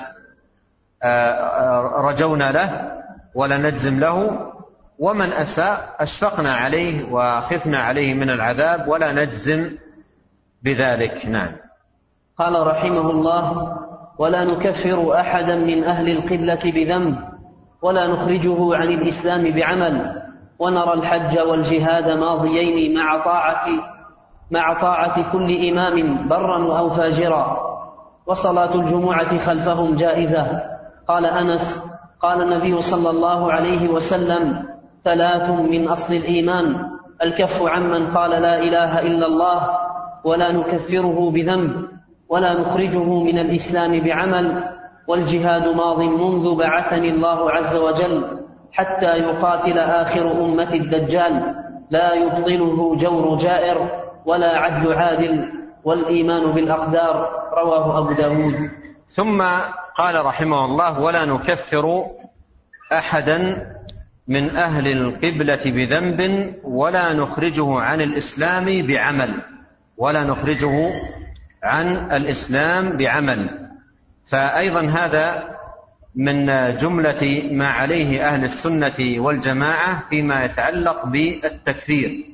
[SPEAKER 2] رجونا له ولا نجزم له، ومن أساء أشفقنا عليه وخفنا عليه من العذاب ولا نجزم بذلك. نعم.
[SPEAKER 1] قال رحمه الله: ولا نكفر أحدا من أهل القبلة بذنب ولا نخرجه عن الإسلام بعمل، ونرى الحج والجهاد ماضيين مع طاعة مع طاعة كل إمام برا أو فاجرا، وصلاة الجمعة خلفهم جائزة. قال أنس: قال النبي صلى الله عليه وسلم: ثلاث من أصل الإيمان: الكف عمن قال لا إله إلا الله ولا نكفره بذنب ولا نخرجه من الإسلام بعمل، والجهاد ماض منذ بعثني الله عز وجل حتى يقاتل آخر أمة الدجال، لا يبطله جور جائر ولا عدل عادل، والإيمان بالأقدار. رواه أبو داود.
[SPEAKER 2] ثم قال رحمه الله: ولا نكفر أحدا من أهل القبلة بذنب ولا نخرجه عن الإسلام بعمل، ولا نخرجه عن الإسلام بعمل. فأيضا هذا من جملة ما عليه أهل السنة والجماعة فيما يتعلق بالتكفير.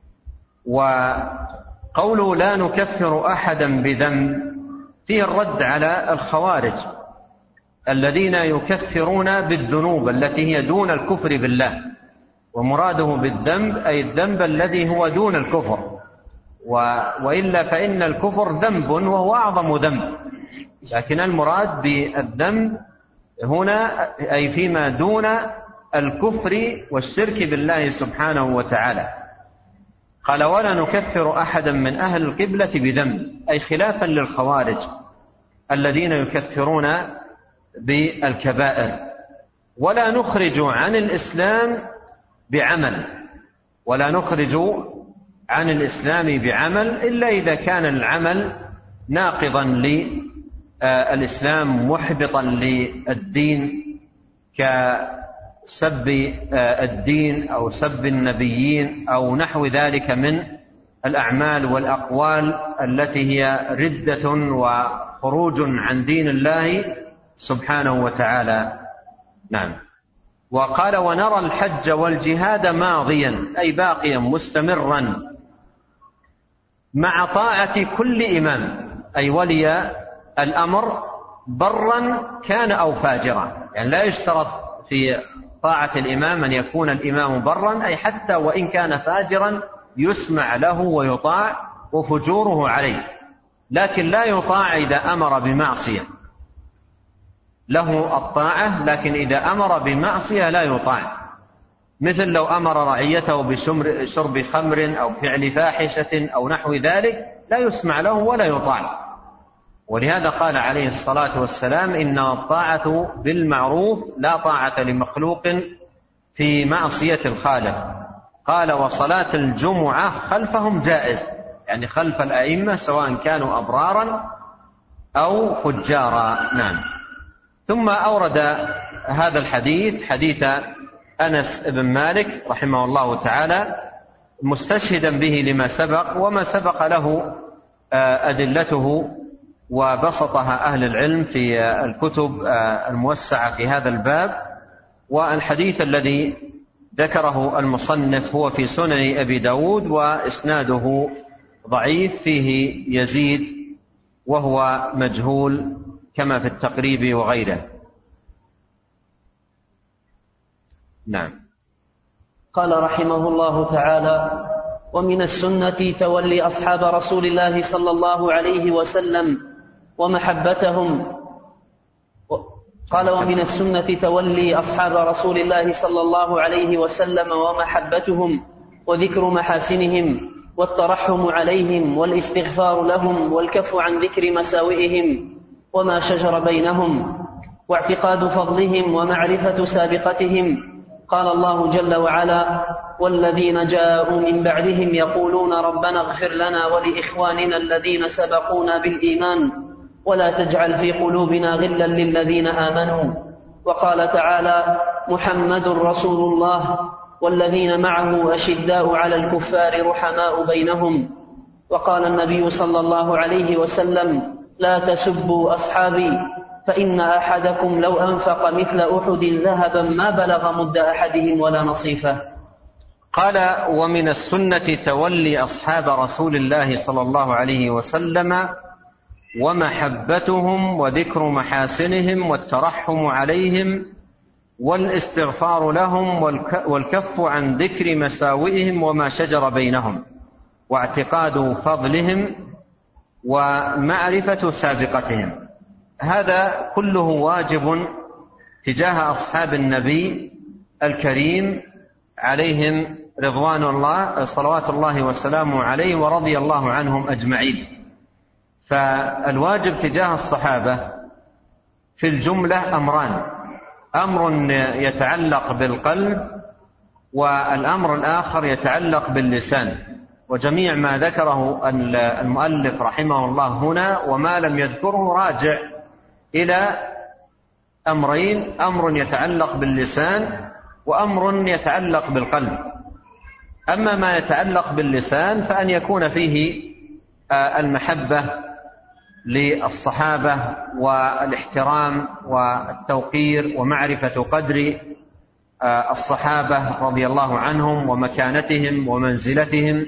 [SPEAKER 2] وقوله لا نكفر أحدا بذنب فيه الرد على الخوارج الذين يكفرون بالذنوب التي هي دون الكفر بالله، ومراده بالذنب أي الذنب الذي هو دون الكفر، وإلا فإن الكفر ذنب وهو أعظم ذنب، لكن المراد بالذنب هنا أي فيما دون الكفر والشرك بالله سبحانه وتعالى. قال: ولا نكفر أحدا من أهل القبلة بذنب، أي خلافا للخوارج الذين يكفرون بالكبائر. ولا نخرج عن الإسلام بعمل، ولا نخرج عن الإسلام بعمل إلا إذا كان العمل ناقضا للإسلام محبطا للدين، كسب الدين أو سب النبيين أو نحو ذلك من الأعمال والأقوال التي هي ردة وخروج عن دين الله سبحانه وتعالى. نعم. وقال: ونرى الحج والجهاد ماضيا، أي باقيا مستمرا مع طاعة كل إمام، أي ولي الأمر برا كان أو فاجرا، يعني لا يشترط في طاعة الإمام أن يكون الإمام برا، أي حتى وإن كان فاجرا يسمع له ويطاع وفجوره عليه، لكن لا يطاع إذا أمر بمعصية، له الطاعة لكن إذا أمر بمعصية لا يطاع، مثل لو أمر رعيته بشرب خمر أو فعل فاحشة أو نحو ذلك لا يسمع له ولا يطاع. ولهذا قال عليه الصلاة والسلام: إن الطاعة بالمعروف لا طاعة لمخلوق في معصية الخالق. قال: وصلاة الجمعة خلفهم جائز، يعني خلف الأئمة سواء كانوا أبرارا أو فجارا. نعم. ثم أورد هذا الحديث، حديث أنس بن مالك رحمه الله تعالى مستشهدا به لما سبق، وما سبق له أدلته وبسطها أهل العلم في الكتب الموسعة في هذا الباب. والحديث الذي ذكره المصنف هو في سنن أبي داود، وإسناده ضعيف، فيه يزيد وهو مجهول كما في التقريب وغيره. نعم.
[SPEAKER 1] قال رحمه الله تعالى: ومن السنة تولي أصحاب رسول الله صلى الله عليه وسلم ومحبتهم. قال: ومن السنة تولي أصحاب رسول الله صلى الله عليه وسلم ومحبتهم وذكر محاسنهم والترحم عليهم والاستغفار لهم والكف عن ذكر مساوئهم وما شجر بينهم واعتقاد فضلهم ومعرفة سابقتهم. قال الله جل وعلا: والذين جاءوا من بعدهم يقولون ربنا اغفر لنا ولإخواننا الذين سبقونا بالإيمان ولا تجعل في قلوبنا غلا للذين آمنوا. وقال تعالى: محمد رسول الله والذين معه أشداء على الكفار رحماء بينهم. وقال النبي صلى الله عليه وسلم: لا تسبوا أصحابي فإن أحدكم لو أنفق مثل أحد ذهبا ما بلغ مد أحدهم ولا نصيفه.
[SPEAKER 2] قال: ومن السنة تولي أصحاب رسول الله صلى الله عليه وسلم ومحبتهم وذكر محاسنهم والترحم عليهم والاستغفار لهم والكف عن ذكر مساوئهم وما شجر بينهم واعتقاد فضلهم ومعرفة سابقتهم. هذا كله واجب تجاه أصحاب النبي الكريم عليهم رضوان الله صلوات الله وسلامه عليه ورضي الله عنهم أجمعين. فالواجب تجاه الصحابة في الجملة أمران: أمر يتعلق بالقلب، والأمر الآخر يتعلق باللسان. وجميع ما ذكره المؤلف رحمه الله هنا وما لم يذكره راجع إلى أمرين: أمر يتعلق باللسان وأمر يتعلق بالقلب. أما ما يتعلق باللسان فأن يكون فيه المحبة للصحابة والاحترام والتوقير ومعرفة قدر الصحابة رضي الله عنهم ومكانتهم ومنزلتهم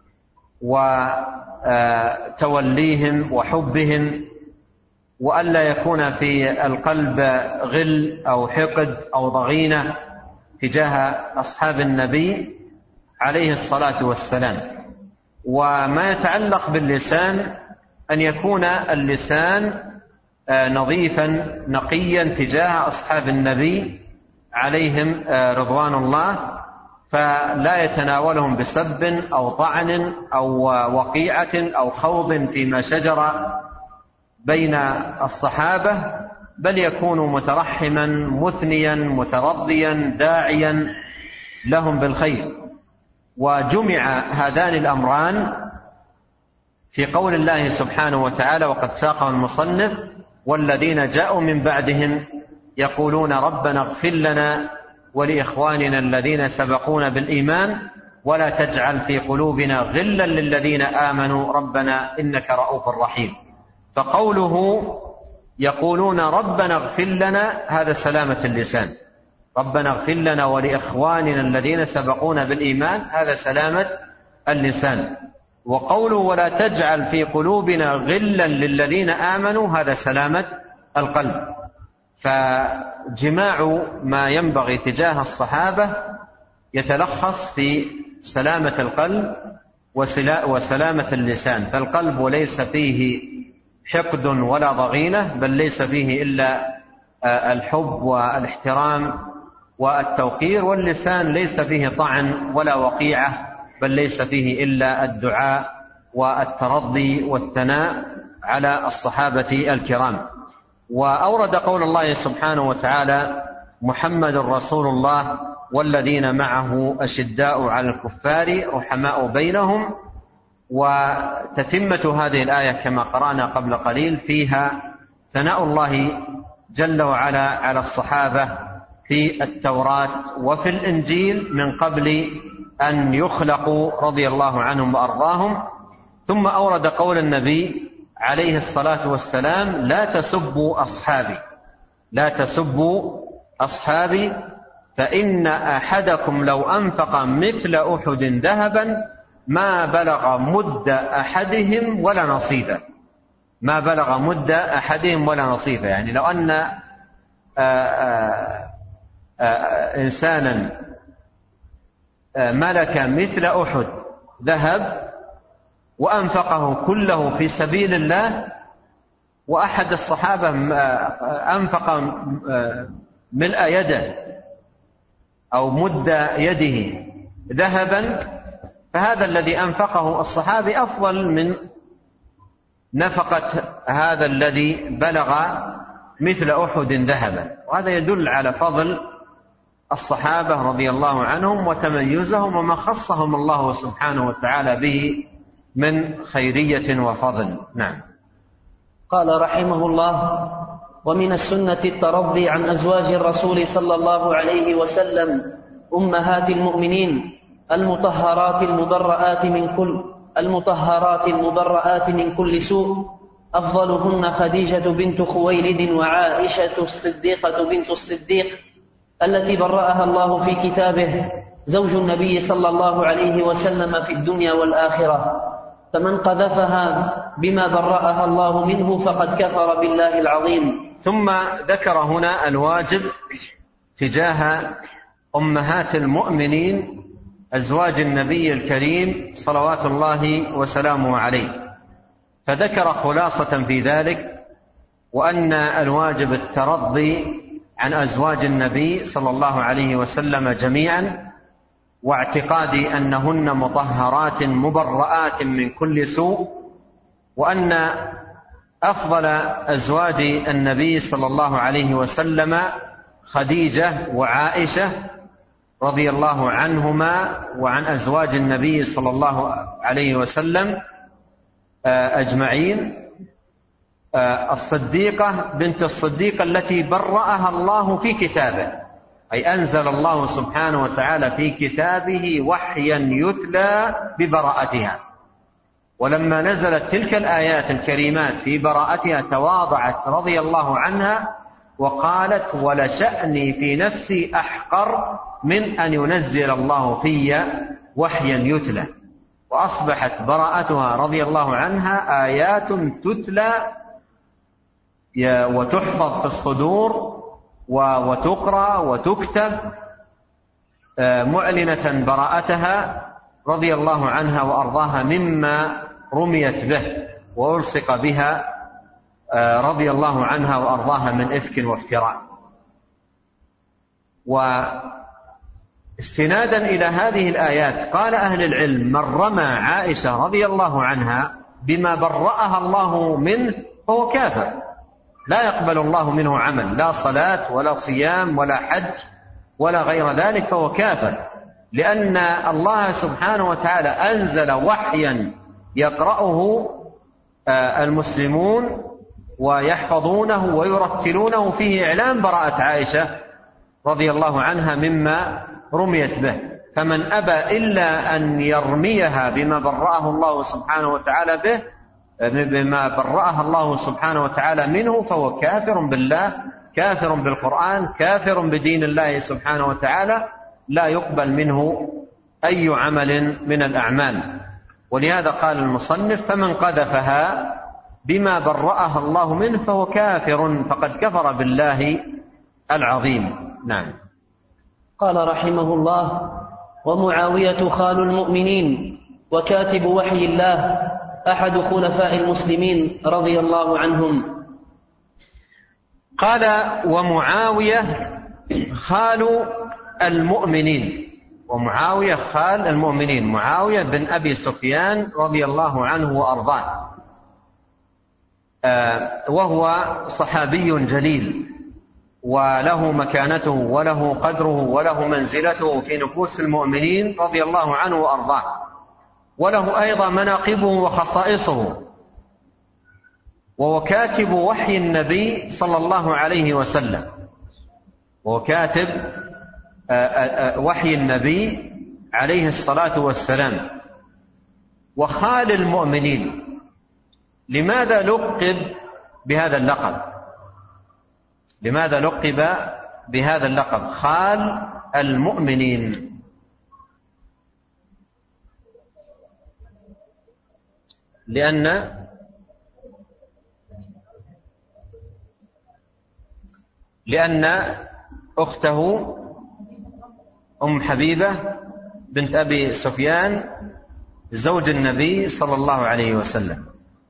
[SPEAKER 2] وتوليهم وحبهم، وألا يكون في القلب غل أو حقد أو ضغينة تجاه أصحاب النبي عليه الصلاة والسلام. وما يتعلق باللسان أن يكون اللسان نظيفا نقيا تجاه أصحاب النبي عليهم رضوان الله، فلا يتناولهم بسب أو طعن أو وقيعة أو خوض فيما شجر بين الصحابة، بل يكون مترحما مثنيا مترضيا داعيا لهم بالخير. وجمع هذان الأمران في قول الله سبحانه وتعالى وقد ساقه المصنف: والذين جاءوا من بعدهم يقولون ربنا اغفر لنا ولإخواننا الذين سبقونا بالإيمان ولا تجعل في قلوبنا غلا للذين آمنوا ربنا إنك رؤوف رحيم. فقوله يقولون ربنا اغفر لنا هذا سلامة اللسان، ربنا اغفر لنا ولإخواننا الذين سبقونا بالإيمان هذا سلامة اللسان. وقوله ولا تجعل في قلوبنا غلا للذين آمنوا هذا سلامة القلب. فجماع ما ينبغي تجاه الصحابة يتلخص في سلامة القلب وسلامة اللسان. فالقلب ليس فيه حقد ولا ضغينة، بل ليس فيه إلا الحب والاحترام والتوقير، واللسان ليس فيه طعن ولا وقيعة، بل ليس فيه إلا الدعاء والترضي والثناء على الصحابة الكرام. وأورد قول الله سبحانه وتعالى: محمد رسول الله والذين معه أشداء على الكفار رحماء بينهم. وتتمة هذه الآية كما قرأنا قبل قليل فيها ثناء الله جل وعلا على الصحابة في التوراة وفي الإنجيل من قبل أن يخلقوا رضي الله عنهم وأرضاهم. ثم أورد قول النبي عليه الصلاة والسلام: لا تسبوا أصحابي لا تسبوا أصحابي فإن أحدكم لو أنفق مثل أحد ذهبا ما بلغ مد أحدهم ولا نصيفه ما بلغ مد أحدهم ولا نصيفه يعني لو أن آآ آآ آآ إنسانا ملك مثل أحد ذهب وأنفقه كله في سبيل الله، وأحد الصحابة أنفق ملء يده أو مد يده ذهبا، فهذا الذي أنفقه الصحابي أفضل من نفقة هذا الذي بلغ مثل أحد ذهبا. وهذا يدل على فضل الصحابة رضي الله عنهم وتميزهم وما خصهم الله سبحانه وتعالى به من خيرية وفضل. نعم.
[SPEAKER 1] قال رحمه الله: ومن السنة الترضي عن أزواج الرسول صلى الله عليه وسلم أمهات المؤمنين المطهرات المبرآت من كل المطهرات المبرآت من كل سوء، أفضلهن خديجة بنت خويلد وعائشة الصديقة بنت الصديق التي برأها الله في كتابه، زوج النبي صلى الله عليه وسلم في الدنيا والآخرة، فمن قذفها بما برأها الله منه فقد كفر بالله العظيم.
[SPEAKER 2] ثم ذكر هنا الواجب تجاه أمهات المؤمنين أزواج النبي الكريم صلوات الله وسلامه عليه، فذكر خلاصة في ذلك، وأن الواجب الترضي عن أزواج النبي صلى الله عليه وسلم جميعا، واعتقاد أنهن مطهرات مبرآت من كل سوء، وأن أفضل أزواج النبي صلى الله عليه وسلم خديجة وعائشة رضي الله عنهما وعن أزواج النبي صلى الله عليه وسلم أجمعين. الصديقة بنت الصديق التي برأها الله في كتابه، أي أنزل الله سبحانه وتعالى في كتابه وحيا يتلى ببراءتها، ولما نزلت تلك الآيات الكريمات في براءتها تواضعت رضي الله عنها وقالت: ولشأني في نفسي أحقر من أن ينزل الله في وحيا يتلى. وأصبحت براءتها رضي الله عنها آيات تتلى وتحفظ في الصدور وتقرأ وتكتب معلنة براءتها رضي الله عنها وأرضاها مما رميت به وألصق بها رضي الله عنها وأرضاها من إفك وافتراء. واستنادا إلى هذه الآيات قال أهل العلم: من رمى عائشة رضي الله عنها بما برأها الله منه فهو كافر، لا يقبل الله منه عمل، لا صلاة ولا صيام ولا حج ولا غير ذلك، فهو كافر، لأن الله سبحانه وتعالى أنزل وحيا يقرأه المسلمون ويحفظونه ويرتلونه فيه إعلان براءة عائشة رضي الله عنها مما رميت به، فمن أبى إلا أن يرميها بما برأه الله سبحانه وتعالى به بما برأها الله سبحانه وتعالى منه فهو كافر بالله، كافر بالقرآن، كافر بدين الله سبحانه وتعالى، لا يقبل منه أي عمل من الأعمال. ولهذا قال المصنف: فمن قذفها بما برأها الله منه فهو كافر فقد كفر بالله العظيم. نعم.
[SPEAKER 1] قال رحمه الله: ومعاوية خال المؤمنين وكاتب وحي الله أحد خلفاء المسلمين رضي الله عنهم.
[SPEAKER 2] قال: ومعاوية خال المؤمنين، ومعاوية خال المؤمنين، معاوية بن أبي سفيان رضي الله عنه وأرضاه، وهو صحابي جليل وله مكانته وله قدره وله منزلته في نفوس المؤمنين رضي الله عنه وأرضاه، وله أيضا مناقبه وخصائصه، وهو كاتب وحي النبي صلى الله عليه وسلم، وكاتب وحي النبي عليه الصلاة والسلام وخال المؤمنين. لماذا لقب بهذا اللقب؟ لماذا لقب بهذا اللقب خال المؤمنين؟ لأن لأن أخته أم حبيبة بنت أبي سفيان زوج النبي صلى الله عليه وسلم،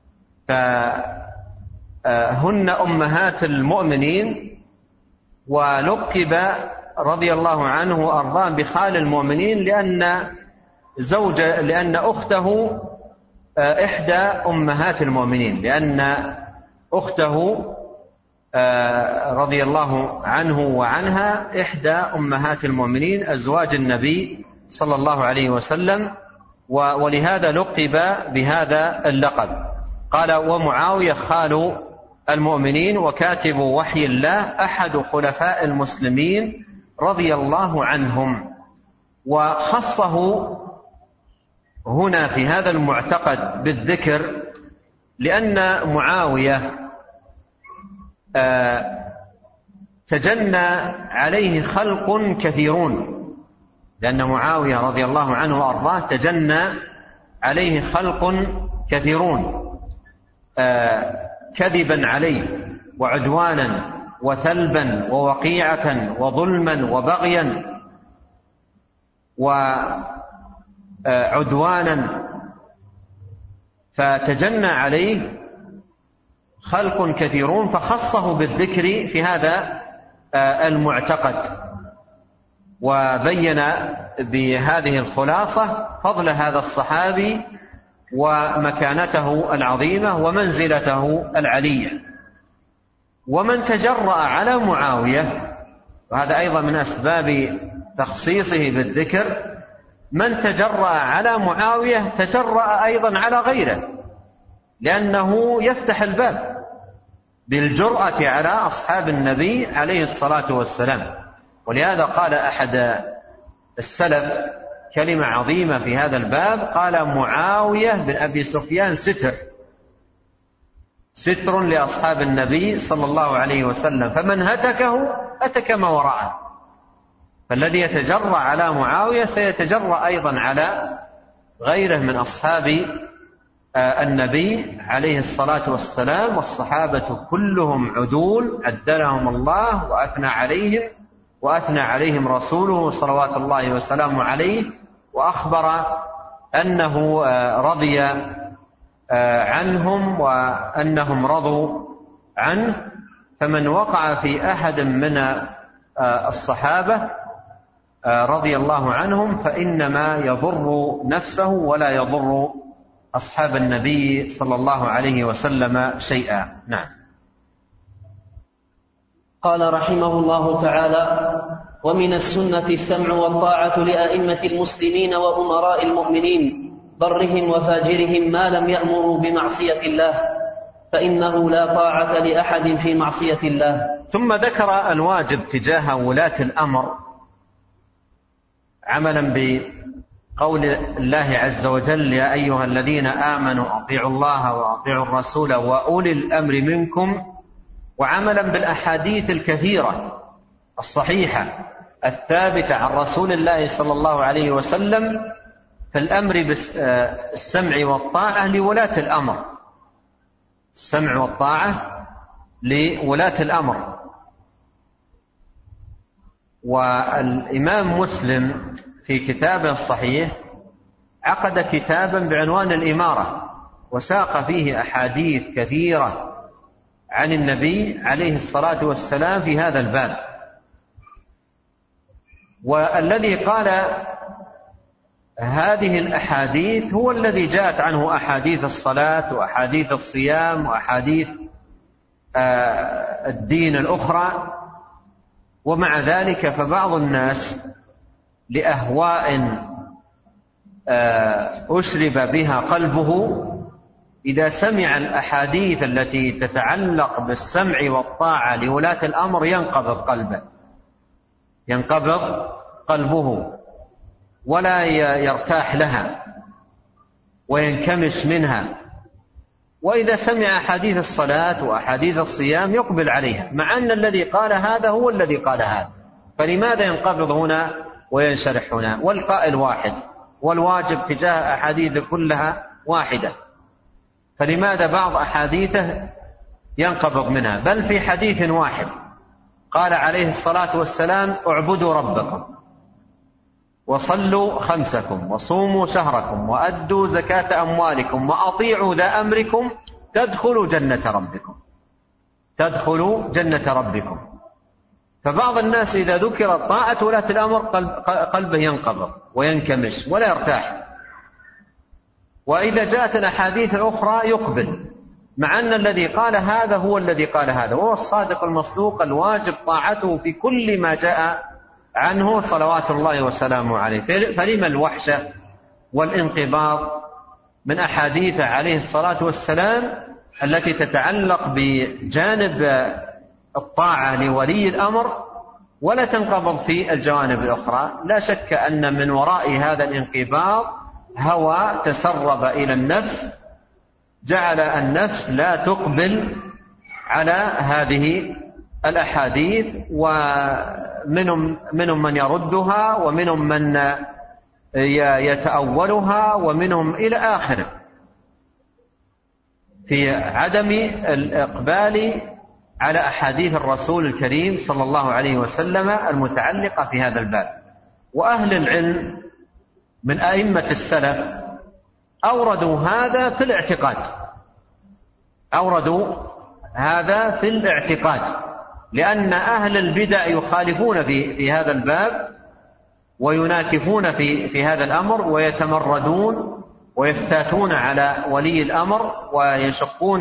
[SPEAKER 2] فهن أمهات المؤمنين، ولقب رضي الله عنه وأرضاه بخال المؤمنين لأن زوج لأن أخته إحدى أمهات المؤمنين، لأن أخته رضي الله عنه وعنها إحدى أمهات المؤمنين أزواج النبي صلى الله عليه وسلم، ولهذا لقب بهذا اللقب. قال: ومعاوية خال المؤمنين وكاتب وحي الله أحد خلفاء المسلمين رضي الله عنهم. وخصه هنا في هذا المعتقد بالذكر لأن معاوية تجنى عليه خلق كثيرون، لأن معاوية رضي الله عنه وأرضاه تجنى عليه خلق كثيرون كذبا عليه وعدوانا وثلبا ووقيعة وظلما وبغيا وعدوانا، فتجنى عليه خلق كثيرون، فخصه بالذكر في هذا المعتقد، وبين بهذه الخلاصة فضل هذا الصحابي ومكانته العظيمة ومنزلته العلية. ومن تجرأ على معاوية، وهذا أيضا من أسباب تخصيصه بالذكر، من تجرأ على معاوية تجرأ أيضا على غيره، لأنه يفتح الباب بالجرأة على أصحاب النبي عليه الصلاة والسلام. ولهذا قال أحد السلف كلمة عظيمة في هذا الباب، قال: معاوية بن أبي سفيان ستر ستر لأصحاب النبي صلى الله عليه وسلم، فمن هتكه هتك ما وراءه. فالذي يتجرأ على معاوية سيتجرأ أيضا على غيره من أصحاب النبي عليه الصلاة والسلام. والصحابة كلهم عدول عدلهم الله وأثنى عليهم وأثنى عليهم رسوله صلوات الله وسلامه عليه، وأخبر أنه رضي عنهم وأنهم رضوا عنه. فمن وقع في أحد من الصحابة رضي الله عنهم فإنما يضر نفسه ولا يضر أصحاب النبي صلى الله عليه وسلم شيئا. نعم.
[SPEAKER 1] قال رحمه الله تعالى: ومن السنة السمع والطاعة لأئمة المسلمين وأمراء المؤمنين برهم وفاجرهم ما لم يأمروا بمعصية الله، فإنه لا طاعة لأحد في معصية الله.
[SPEAKER 2] ثم ذكر الواجب تجاه ولاة الأمر عملا بقول الله عز وجل: يا أيها الذين آمنوا أطيعوا الله وأطيعوا الرسول وأولي الأمر منكم، وعملا بالأحاديث الكثيرة الصحيحة الثابتة عن رسول الله صلى الله عليه وسلم في الأمر بالسمع والطاعة لولاة الأمر، السمع والطاعة لولاة الأمر. والإمام مسلم في كتابه الصحيح عقد كتابا بعنوان الإمارة، وساق فيه أحاديث كثيرة عن النبي عليه الصلاة والسلام في هذا الباب. والذي قال هذه الأحاديث هو الذي جاءت عنه أحاديث الصلاة وأحاديث الصيام وأحاديث الدين الأخرى. ومع ذلك فبعض الناس لأهواء أشرب بها قلبه إذا سمع الأحاديث التي تتعلق بالسمع والطاعة لولاة الأمر ينقبض قلبه ينقبض قلبه ولا يرتاح لها وينكمش منها. وإذا سمع أحاديث الصلاة وأحاديث الصيام يقبل عليها، مع أن الذي قال هذا هو الذي قال هذا، فلماذا ينقبض هنا وينشرح هنا؟ والقائل واحد، والواجب تجاه أحاديث كلها واحدة، فلماذا بعض أحاديثه ينقبض منها؟ بل في حديث واحد قال عليه الصلاة والسلام: اعبدوا ربكم وصلوا خمسكم وصوموا شهركم وأدوا زكاة أموالكم وأطيعوا ذا أمركم تدخلوا جنة ربكم تدخلوا جنة ربكم. فبعض الناس إذا ذكرت طاعة ولاة الأمر قلبه ينقبض وينكمش ولا يرتاح، وإذا جاءت الأحاديث الأخرى يقبل، مع أن الذي قال هذا هو الذي قال هذا، وهو الصادق المصدوق الواجب طاعته في كل ما جاء عنه صلوات الله وسلامه عليه. فلما الوحشة والانقباض من أحاديث عليه الصلاة والسلام التي تتعلق بجانب الطاعة لولي الأمر ولا تنقبض في الجوانب الأخرى؟ لا شك أن من وراء هذا الانقباض هوى تسرب إلى النفس جعل النفس لا تقبل على هذه الأحاديث، ومنهم منهم من يردها ومنهم من يتأولها ومنهم إلى آخره، في عدم الإقبال على أحاديث الرسول الكريم صلى الله عليه وسلم المتعلقة في هذا الباب. وأهل العلم من أئمة السلف أوردوا هذا في الاعتقاد أوردوا هذا في الاعتقاد لأن أهل البدع يخالفون في في هذا الباب ويناكفون في في هذا الأمر ويتمردون ويفتاتون على ولي الأمر ويشقون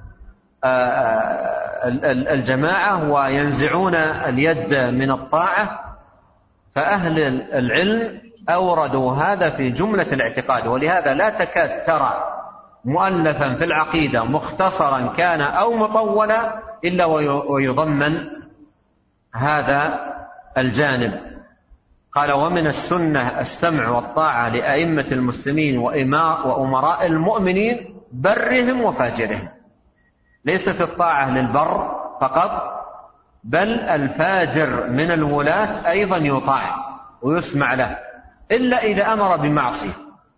[SPEAKER 2] الجماعة وينزعون اليد من الطاعة. فأهل العلم أوردوا هذا في جملة الاعتقاد، ولهذا لا تكاد ترى مؤلفا في العقيدة مختصرا كان أو مطولا إلا ويضمن هذا الجانب. قال: ومن السنة السمع والطاعة لأئمة المسلمين وأمراء المؤمنين برهم وفاجرهم. ليست الطاعة للبر فقط، بل الفاجر من الولاة أيضا يطاع ويسمع له، إلا إذا أمر بمعصية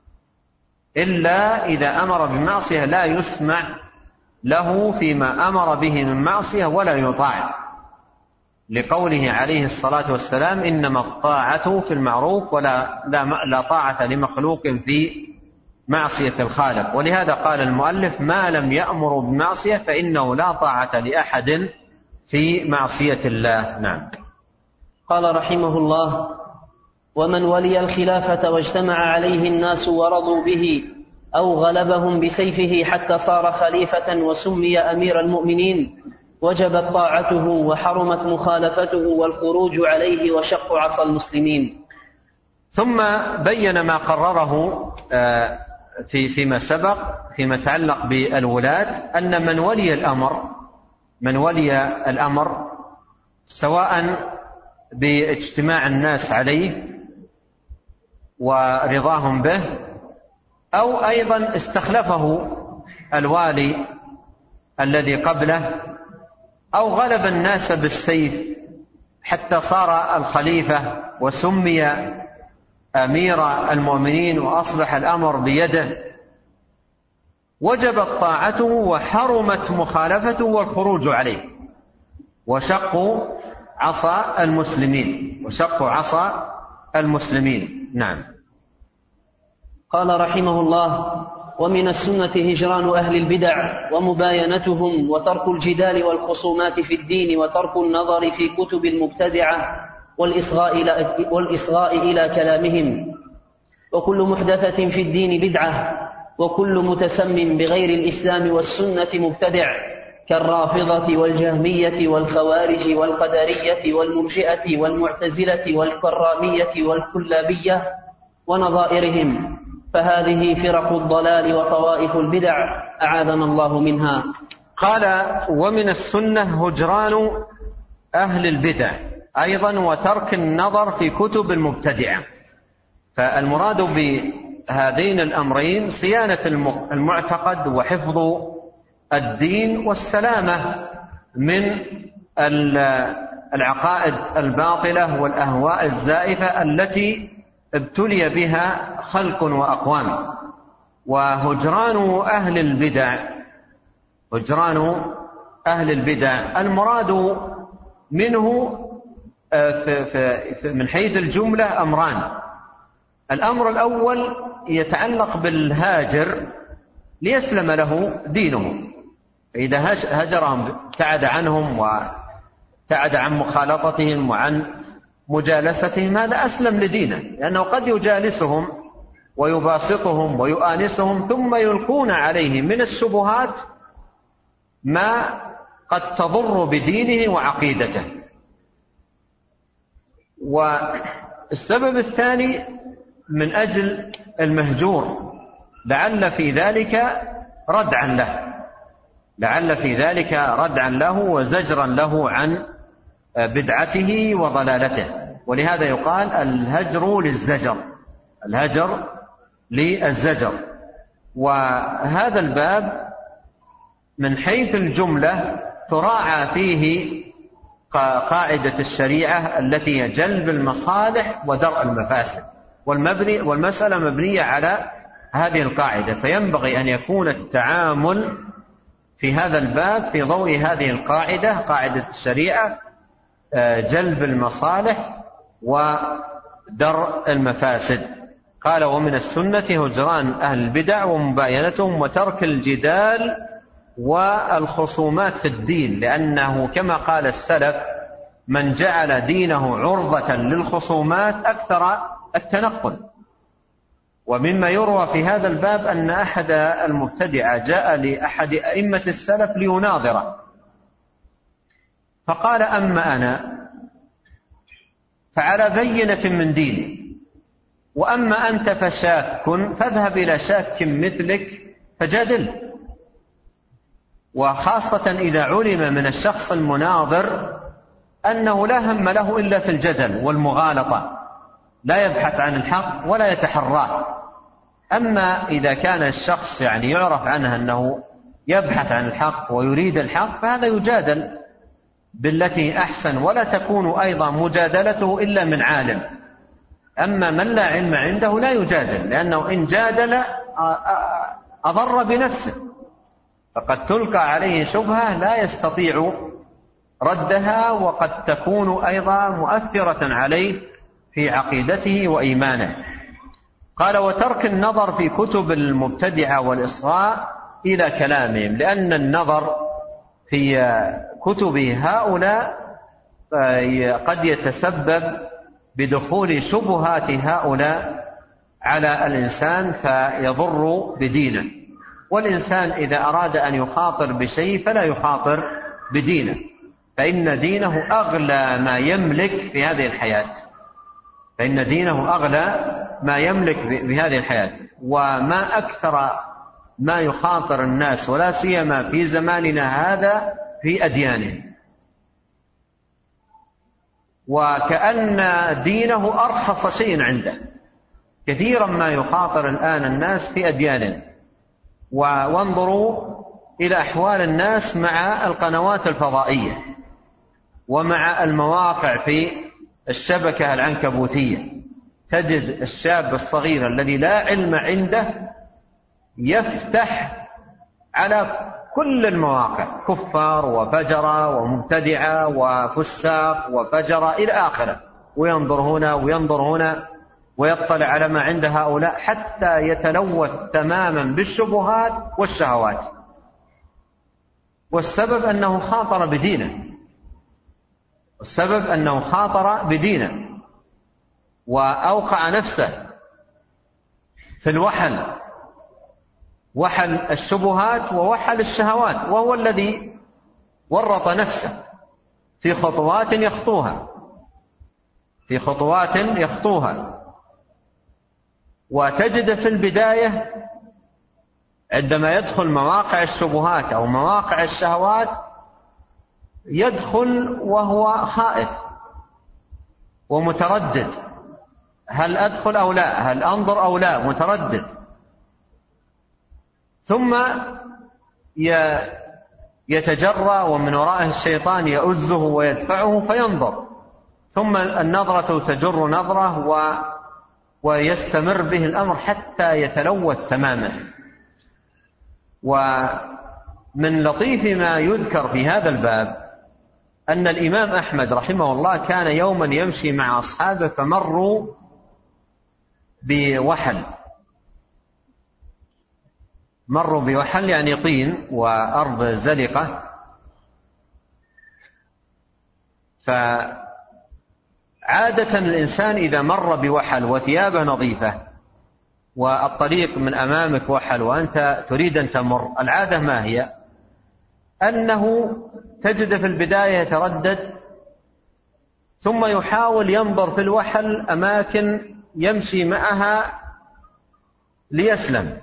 [SPEAKER 2] إلا إذا أمر بمعصية لا يسمع له فيما أمر به من معصية ولا يطاع، لقوله عليه الصلاة والسلام: إنما الطاعة في المعروف ولا لا, لا طاعة لمخلوق في معصية الخالق. ولهذا قال المؤلف: ما لم يأمر بمعصية فإنه لا طاعة لأحد في معصية الله. نعم.
[SPEAKER 1] قال رحمه الله: ومن ولي الخلافة واجتمع عليه الناس ورضوا به أو غلبهم بسيفه حتى صار خليفة وسمي أمير المؤمنين وجبت طاعته وحرمت مخالفته والخروج عليه وشق عصا المسلمين.
[SPEAKER 2] ثم بين ما قرره في فيما سبق فيما يتعلق بالولاة، أن من ولي الأمر من ولي الأمر سواء باجتماع الناس عليه ورضاهم به أو أيضا استخلفه الوالي الذي قبله أو غلب الناس بالسيف حتى صار الخليفة وسمي أمير المؤمنين وأصبح الأمر بيده، وجبت طاعته وحرمت مخالفته والخروج عليه وشقوا عصا المسلمين وشقوا عصا المسلمين. نعم.
[SPEAKER 1] قال رحمه الله: ومن السنة هجران أهل البدع ومباينتهم وترك الجدال والخصومات في الدين وترك النظر في كتب المبتدعة والإصغاء إلى, والإصغاء إلى كلامهم. وكل محدثة في الدين بدعة وكل متسم بغير الإسلام والسنة مبتدع، كالرافضة والجهمية والخوارج والقدرية والمرجئة والمعتزلة والكرامية والكلابية ونظائرهم، فهذه فرق الضلال وطوائف البدع أعاذنا الله منها.
[SPEAKER 2] قال: ومن السنة هجران أهل البدع أيضا وترك النظر في كتب المبتدعة. فالمراد بهذين الأمرين صيانة المعتقد وحفظ الدين والسلامة من العقائد الباطلة والأهواء الزائفة التي ابتلي بها خلق وأقوام. وهجران أهل البدع هجران أهل البدع المراد منه من حيث الجملة أمران. الأمر الأول يتعلق بالهاجر ليسلم له دينه، فإذا هجرهم ابتعد عنهم وابتعد عن مخالطتهم وعن مجالستهم هذا أسلم لدينه، لأنه قد يجالسهم ويباسطهم ويؤانسهم ثم يلقون عليه من الشبهات ما قد تضر بدينه وعقيدته. والسبب الثاني من أجل المهجور لعل في ذلك ردعا له لعل في ذلك ردعا له وزجرا له عن بدعته وضلالته. ولهذا يقال الهجر للزجر الهجر للزجر. وهذا الباب من حيث الجملة تراعى فيه قاعدة الشريعة التي هي جلب المصالح ودرء المفاسد، والمبني والمسألة مبنية على هذه القاعدة. فينبغي أن يكون التعامل في هذا الباب في ضوء هذه القاعدة، قاعدة الشريعة، جلب المصالح ودرء المفاسد. قال ومن السنة هجران أهل البدع ومباينتهم وترك الجدال والخصومات في الدين، لأنه كما قال السلف من جعل دينه عرضة للخصومات أكثر التنقل. ومما يروى في هذا الباب أن أحد المبتدعة جاء لأحد أئمة السلف ليناظره فقال أما أنا فعلى بينة من ديني، وأما أنت فشاك فاذهب إلى شاك مثلك فجادل. وخاصة إذا علم من الشخص المناظر أنه لا هم له إلا في الجدل والمغالطة، لا يبحث عن الحق ولا يتحراه. أما إذا كان الشخص يعني يعرف عنه أنه يبحث عن الحق ويريد الحق فهذا يجادل بالتي أحسن، ولا تكون أيضا مجادلته إلا من عالم. أما من لا علم عنده لا يجادل، لأنه إن جادل أضر بنفسه، فقد تلقى عليه شبهة لا يستطيع ردها، وقد تكون أيضا مؤثرة عليه في عقيدته وإيمانه. قال وترك النظر في كتب المبتدعة والإصغاء إلى كلامهم، لأن النظر في كتب هؤلاء قد يتسبب بدخول شبهات هؤلاء على الإنسان فيضر بدينه. والإنسان إذا أراد أن يخاطر بشيء فلا يخاطر بدينه، فإن دينه أغلى ما يملك في هذه الحياة فإن دينه أغلى ما يملك بهذه الحياة. وما أكثر ما يخاطر الناس ولا سيما في زماننا هذا في أديانهم، وكأن دينه أرخص شيء عنده. كثيرا ما يخاطر الآن الناس في أديانهم. وانظروا إلى أحوال الناس مع القنوات الفضائية ومع المواقع في الشبكة العنكبوتية. تجد الشاب الصغير الذي لا علم عنده يفتح على كل المواقع كفار وفجرة ومبتدعة وفساق وفجرة إلى آخره، وينظر هنا وينظر هنا ويطلع على ما عند هؤلاء حتى يتلوث تماما بالشبهات والشهوات. والسبب أنه خاطر بدينه والسبب أنه خاطر بدينه وأوقع نفسه في الوحل، وحل الشبهات ووحل الشهوات، وهو الذي ورط نفسه في خطوات يخطوها في خطوات يخطوها وتجد في البداية عندما يدخل مواقع الشبهات أو مواقع الشهوات يدخل وهو خائف ومتردد، هل أدخل أو لا، هل أنظر أو لا، متردد. ثم يتجرى ومن ورائه الشيطان يؤزه ويدفعه فينظر، ثم النظرة تجر نظرة ويستمر به الأمر حتى يتلوث تماما. ومن لطيف ما يذكر في هذا الباب أن الإمام أحمد رحمه الله كان يوما يمشي مع أصحابه فمروا بوحل، مروا بوحل يعني طين وأرض زلقة، فعادة الإنسان إذا مر بوحل وثيابه نظيفة والطريق من أمامك وحل وأنت تريد أن تمر، العادة ما هي؟ أنه تجد في البداية يتردد، ثم يحاول ينظر في الوحل أماكن يمشي معها ليسلم،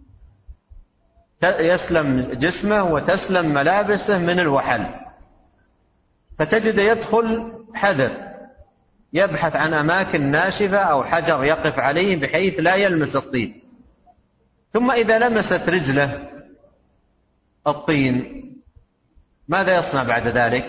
[SPEAKER 2] يسلم جسمه وتسلم ملابسه من الوحل، فتجد يدخل حذر، يبحث عن أماكن ناشفة أو حجر يقف عليه بحيث لا يلمس الطين. ثم إذا لمست رجله الطين ماذا يصنع بعد ذلك؟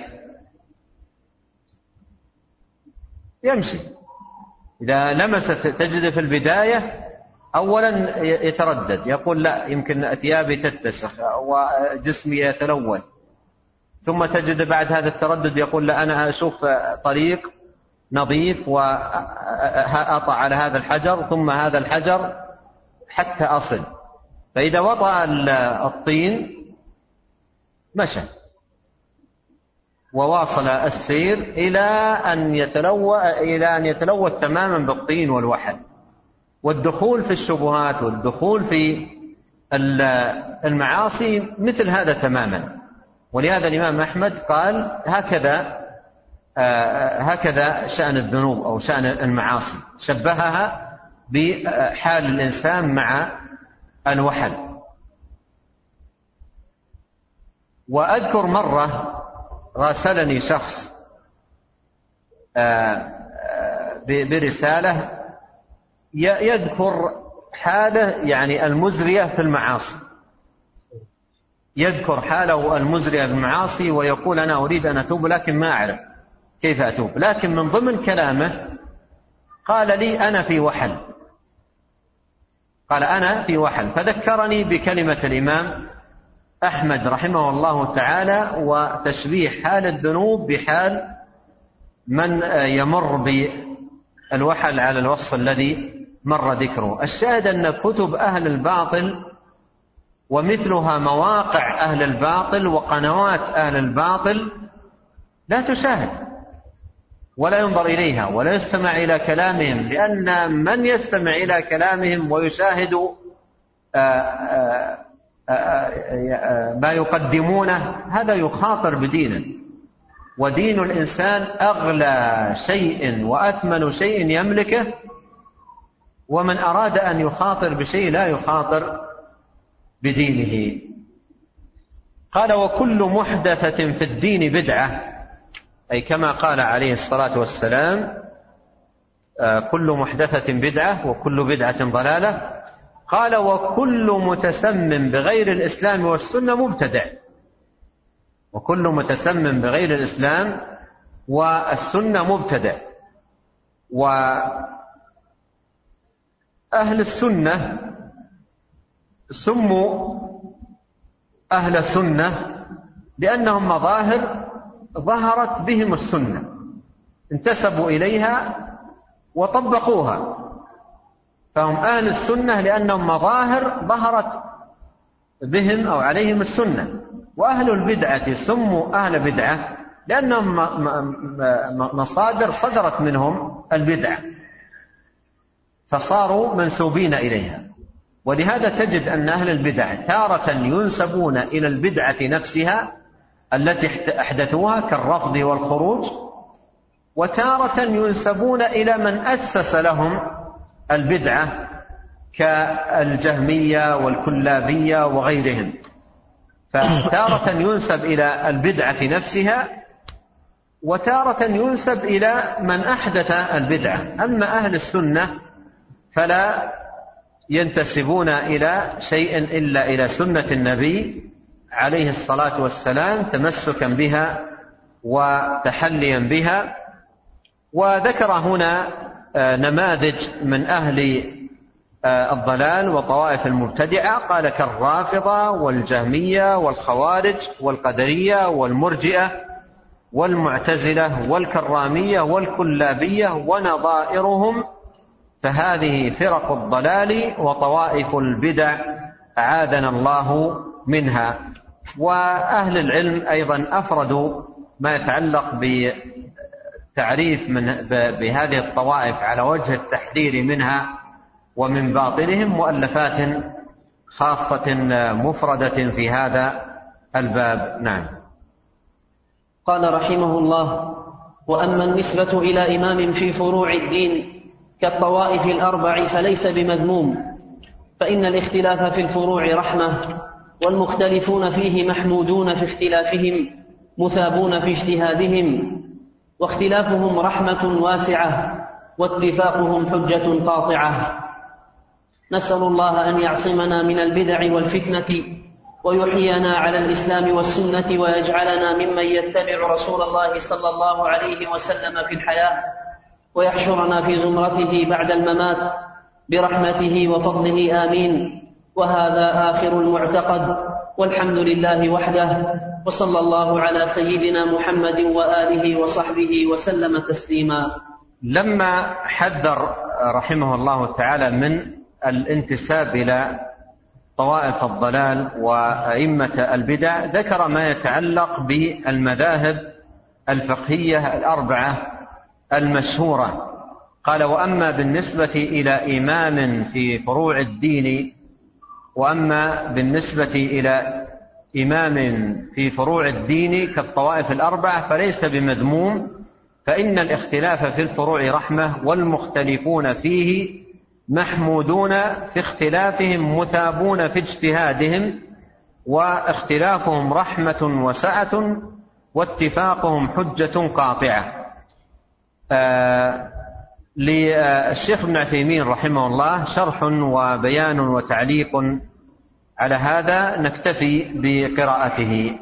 [SPEAKER 2] يمشي. إذا لمست تجد في البداية أولا يتردد، يقول لا يمكن ثيابي تتسخ وجسمي يتلوث، ثم تجد بعد هذا التردد يقول لا أنا أشوف طريق نظيف وأطع على هذا الحجر ثم هذا الحجر حتى أصل، فإذا وطأ الطين مشى وواصل السير إلى أن يتلوث إلى أن يتلوث تماما بالطين والوحل. والدخول في الشبهات والدخول في المعاصي مثل هذا تماما. ولهذا الإمام أحمد قال هكذا هكذا شأن الذنوب أو شأن المعاصي، شبهها بحال الإنسان مع الوحل. وأذكر مرة راسلني شخص برسالة يذكر حاله يعني المزرية في المعاصي، يذكر حاله المزرية في المعاصي ويقول أنا أريد أن أتوب لكن ما أعرف كيف أتوب. لكن من ضمن كلامه قال لي أنا في وحل، قال أنا في وحل، فذكرني بكلمة الإمام أحمد رحمه الله تعالى وتشبيه حال الذنوب بحال من يمر بالوحل على الوصف الذي مر ذكره. الشاهد أن كتب أهل الباطل ومثلها مواقع أهل الباطل وقنوات أهل الباطل لا تشاهد ولا ينظر إليها ولا يستمع إلى كلامهم، لأن من يستمع إلى كلامهم ويشاهد ما يقدمونه هذا يخاطر بدينه، ودين الإنسان أغلى شيء وأثمن شيء يملكه، ومن أراد أن يخاطر بشيء لا يخاطر بدينه. قال وكل محدثة في الدين بدعة، أي كما قال عليه الصلاة والسلام كل محدثة بدعة وكل بدعة ضلالة. قال وكل متسمم بغير الإسلام والسنة مبتدع، وكل متسمم بغير الإسلام والسنة مبتدع. وأهل السنة سموا أهل السنة لأنهم مظاهر ظهرت بهم السنة، انتسبوا إليها وطبقوها، فهم أهل السنة لأنهم مظاهر ظهرت بهم أو عليهم السنة. وأهل البدعة سموا أهل بدعة لأنهم مصادر صدرت منهم البدعة فصاروا منسوبين إليها. ولهذا تجد أن أهل البدع تارة ينسبون إلى البدعة نفسها التي أحدثوها كالرفض والخروج، وتارة ينسبون إلى من أسس لهم البدعة كالجهمية والكلابية وغيرهم. فتارة ينسب إلى البدعة نفسها وتارة ينسب إلى من أحدث البدعة. أما أهل السنة فلا ينتسبون إلى شيء إلا إلى سنة النبي عليه الصلاة والسلام تمسكا بها وتحليا بها. وذكر هنا نماذج من أهل الضلال وطوائف المبتدعة، قال كالرافضة والجهمية والخوارج والقدرية والمرجئة والمعتزلة والكرامية والكلابية ونظائرهم، فهذه فرق الضلال وطوائف البدع أعاذنا الله منها. وأهل العلم أيضا أفردوا ما يتعلق بتعريف من بهذه الطوائف على وجه التحذير منها ومن باطلهم مؤلفات خاصة مفردة في هذا الباب. نعم.
[SPEAKER 1] قال رحمه الله: وأما النسبة إلى إمام في فروع الدين كالطوائف الأربع فليس بمذموم، فإن الاختلاف في الفروع رحمة، والمختلفون فيه محمودون في اختلافهم مثابون في اجتهادهم، واختلافهم رحمة واسعة واتفاقهم حجة قاطعة. نسأل الله أن يعصمنا من البدع والفتنة ويحيينا على الإسلام والسنة، ويجعلنا ممن يتبع رسول الله صلى الله عليه وسلم في الحياة، ويحشرنا في زمرته بعد الممات برحمته وفضله آمين. وهذا آخر المعتقد، والحمد لله وحده، وصلى الله على سيدنا محمد وآله وصحبه وسلم تسليما.
[SPEAKER 2] لما حذر رحمه الله تعالى من الانتساب إلى طوائف الضلال وأئمة البدع ذكر ما يتعلق بالمذاهب الفقهية الأربعة المشهورة. قال: وأما بالنسبة إلى إمام في فروع الدين وأما بالنسبة إلى إمام في فروع الدين كالطوائف الأربعة فليس بمذموم، فإن الاختلاف في الفروع رحمة، والمختلفون فيه محمودون في اختلافهم مثابون في اجتهادهم، واختلافهم رحمة وسعة واتفاقهم حجة قاطعة. آه للشيخ ابن عثيمين رحمه الله شرح وبيان وتعليق على هذا، نكتفي بقراءته.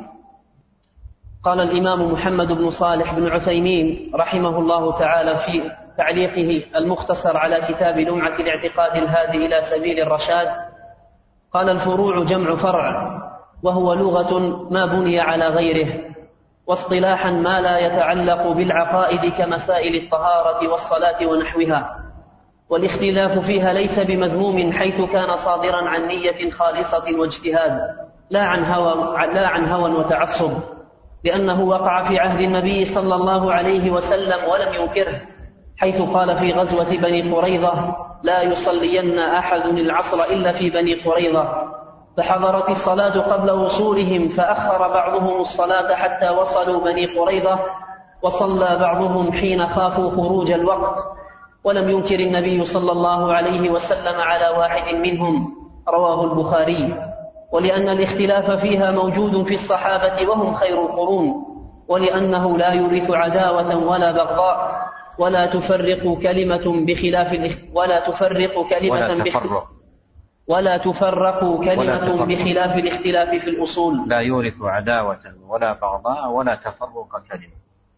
[SPEAKER 1] قال الإمام محمد بن صالح بن عثيمين رحمه الله تعالى في تعليقه المختصر على كتاب لمعة الاعتقاد الهادي إلى سبيل الرشاد: قال: الفروع جمع فرع، وهو لغة ما بني على غيره، واصطلاحا ما لا يتعلق بالعقائد كمسائل الطهارة والصلاة ونحوها. والاختلاف فيها ليس بمذموم حيث كان صادرا عن نية خالصة واجتهاد، لا عن هوى, لا عن هوى وتعصب، لأنه وقع في عهد النبي صلى الله عليه وسلم ولم ينكره، حيث قال في غزوة بني قريظة: لا يصلين أحد العصر إلا في بني قريظة، فحضرت الصلاة قبل وصولهم، فأخر بعضهم الصلاة حتى وصلوا بني قريظة، وصلى بعضهم حين خافوا خروج الوقت، ولم ينكر النبي صلى الله عليه وسلم على واحد منهم. رواه البخاري. ولأن الاختلاف فيها موجود في الصحابة وهم خير القرون، ولأنه لا يورث عداوة ولا بغضاء، ولا تفرق كلمة بخلاف ولا تفرق كلمة
[SPEAKER 2] ولا تفرق
[SPEAKER 1] ولا تفرق كلمة بخلاف الاختلاف في الأصول.
[SPEAKER 2] لا يورث عداوة ولا بغضاء ولا تفرق كلمة.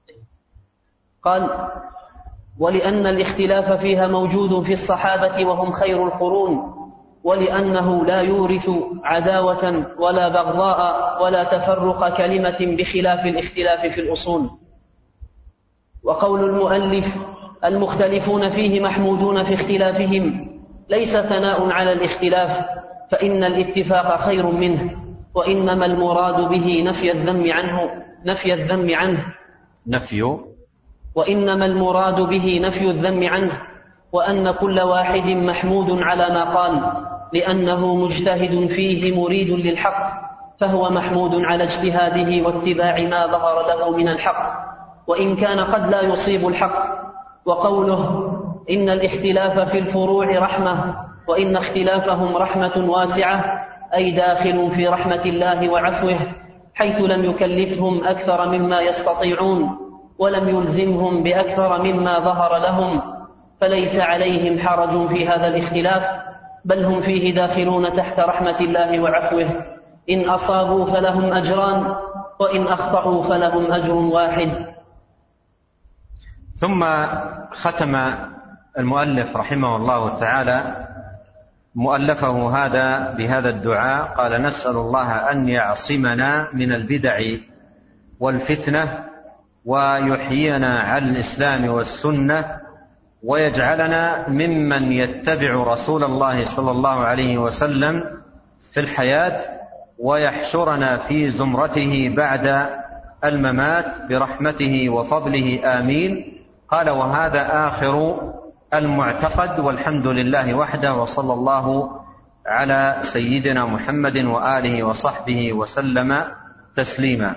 [SPEAKER 1] قال: ولأن الاختلاف فيها موجود في الصحابة وهم خير القرون، ولأنه لا يورث عداوة ولا بغضاء ولا تفرق كلمة بخلاف الاختلاف في الأصول. وقول المؤلف: المختلفون فيه محمودون في اختلافهم، ليس ثناء على الاختلاف، فإن الاتفاق خير منه، وإنما المراد به نفي الذم عنه نفي الذم عنه
[SPEAKER 2] نفي
[SPEAKER 1] وإنما المراد به نفي الذم عنه، وأن كل واحد محمود على ما قال، لأنه مجتهد فيه مريد للحق، فهو محمود على اجتهاده واتباع ما ظهر له من الحق، وإن كان قد لا يصيب الحق. وقوله: إن الاختلاف في الفروع رحمة، وإن اختلافهم رحمة واسعة، أي داخل في رحمة الله وعفوه، حيث لم يكلفهم أكثر مما يستطيعون، ولم يلزمهم بأكثر مما ظهر لهم، فليس عليهم حرج في هذا الاختلاف، بل هم فيه داخلون تحت رحمة الله وعفوه، إن أصابوا فلهم أجران، وإن أخطأوا فلهم أجر واحد.
[SPEAKER 2] ثم ختم المؤلف رحمه الله تعالى مؤلفه هذا بهذا الدعاء، قال: نسأل الله أن يعصمنا من البدع والفتنة، ويحيينا على الإسلام والسنة، ويجعلنا ممن يتبع رسول الله صلى الله عليه وسلم في الحياة، ويحشرنا في زمرته بعد الممات برحمته وفضله، آمين. قال: وهذا آخر المعتقد، والحمد لله وحده، وصلى الله على سيدنا محمد وآله وصحبه وسلم تسليما.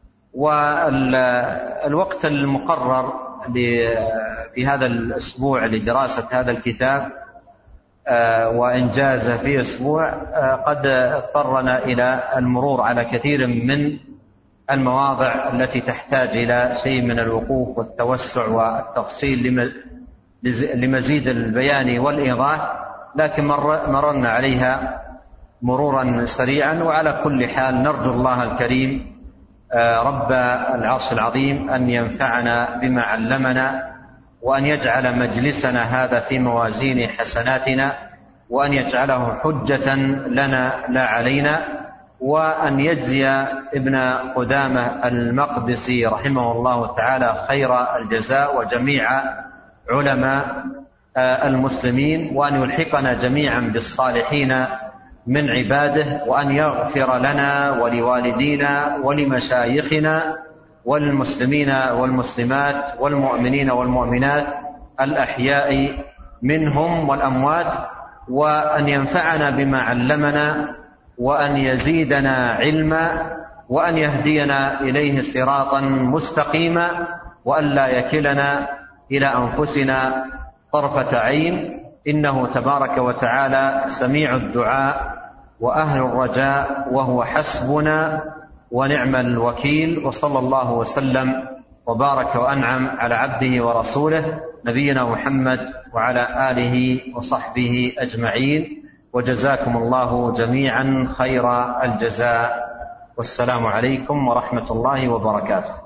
[SPEAKER 2] والوقت المقرر في هذا الأسبوع لدراسة هذا الكتاب وإنجازه في أسبوع قد اضطرنا إلى المرور على كثير من المواضع التي تحتاج إلى شيء من الوقوف والتوسع والتفصيل لمزيد البيان والإيضاح، لكن مررنا عليها مرورا سريعا. وعلى كل حال نرجو الله الكريم رب العرش العظيم أن ينفعنا بما علمنا، وأن يجعل مجلسنا هذا في موازين حسناتنا، وأن يجعله حجة لنا لا علينا، وأن يجزي ابن قدامة المقدسي رحمه الله تعالى خير الجزاء، وجميع علماء المسلمين، وأن يلحقنا جميعا بالصالحين من عباده، وأن يغفر لنا ولوالدينا ولمشايخنا والمسلمين والمسلمات والمؤمنين والمؤمنات الأحياء منهم والأموات، وأن ينفعنا بما علمنا، وأن يزيدنا علما، وأن يهدينا إليه صراطا مستقيما، وأن لا يكلنا إلى أنفسنا طرفة عين، إنه تبارك وتعالى سميع الدعاء وأهل الرجاء، وهو حسبنا ونعم الوكيل. وصلى الله وسلم وبارك وأنعم على عبده ورسوله نبينا محمد وعلى آله وصحبه أجمعين، وجزاكم الله جميعا خير الجزاء، والسلام عليكم ورحمة الله وبركاته.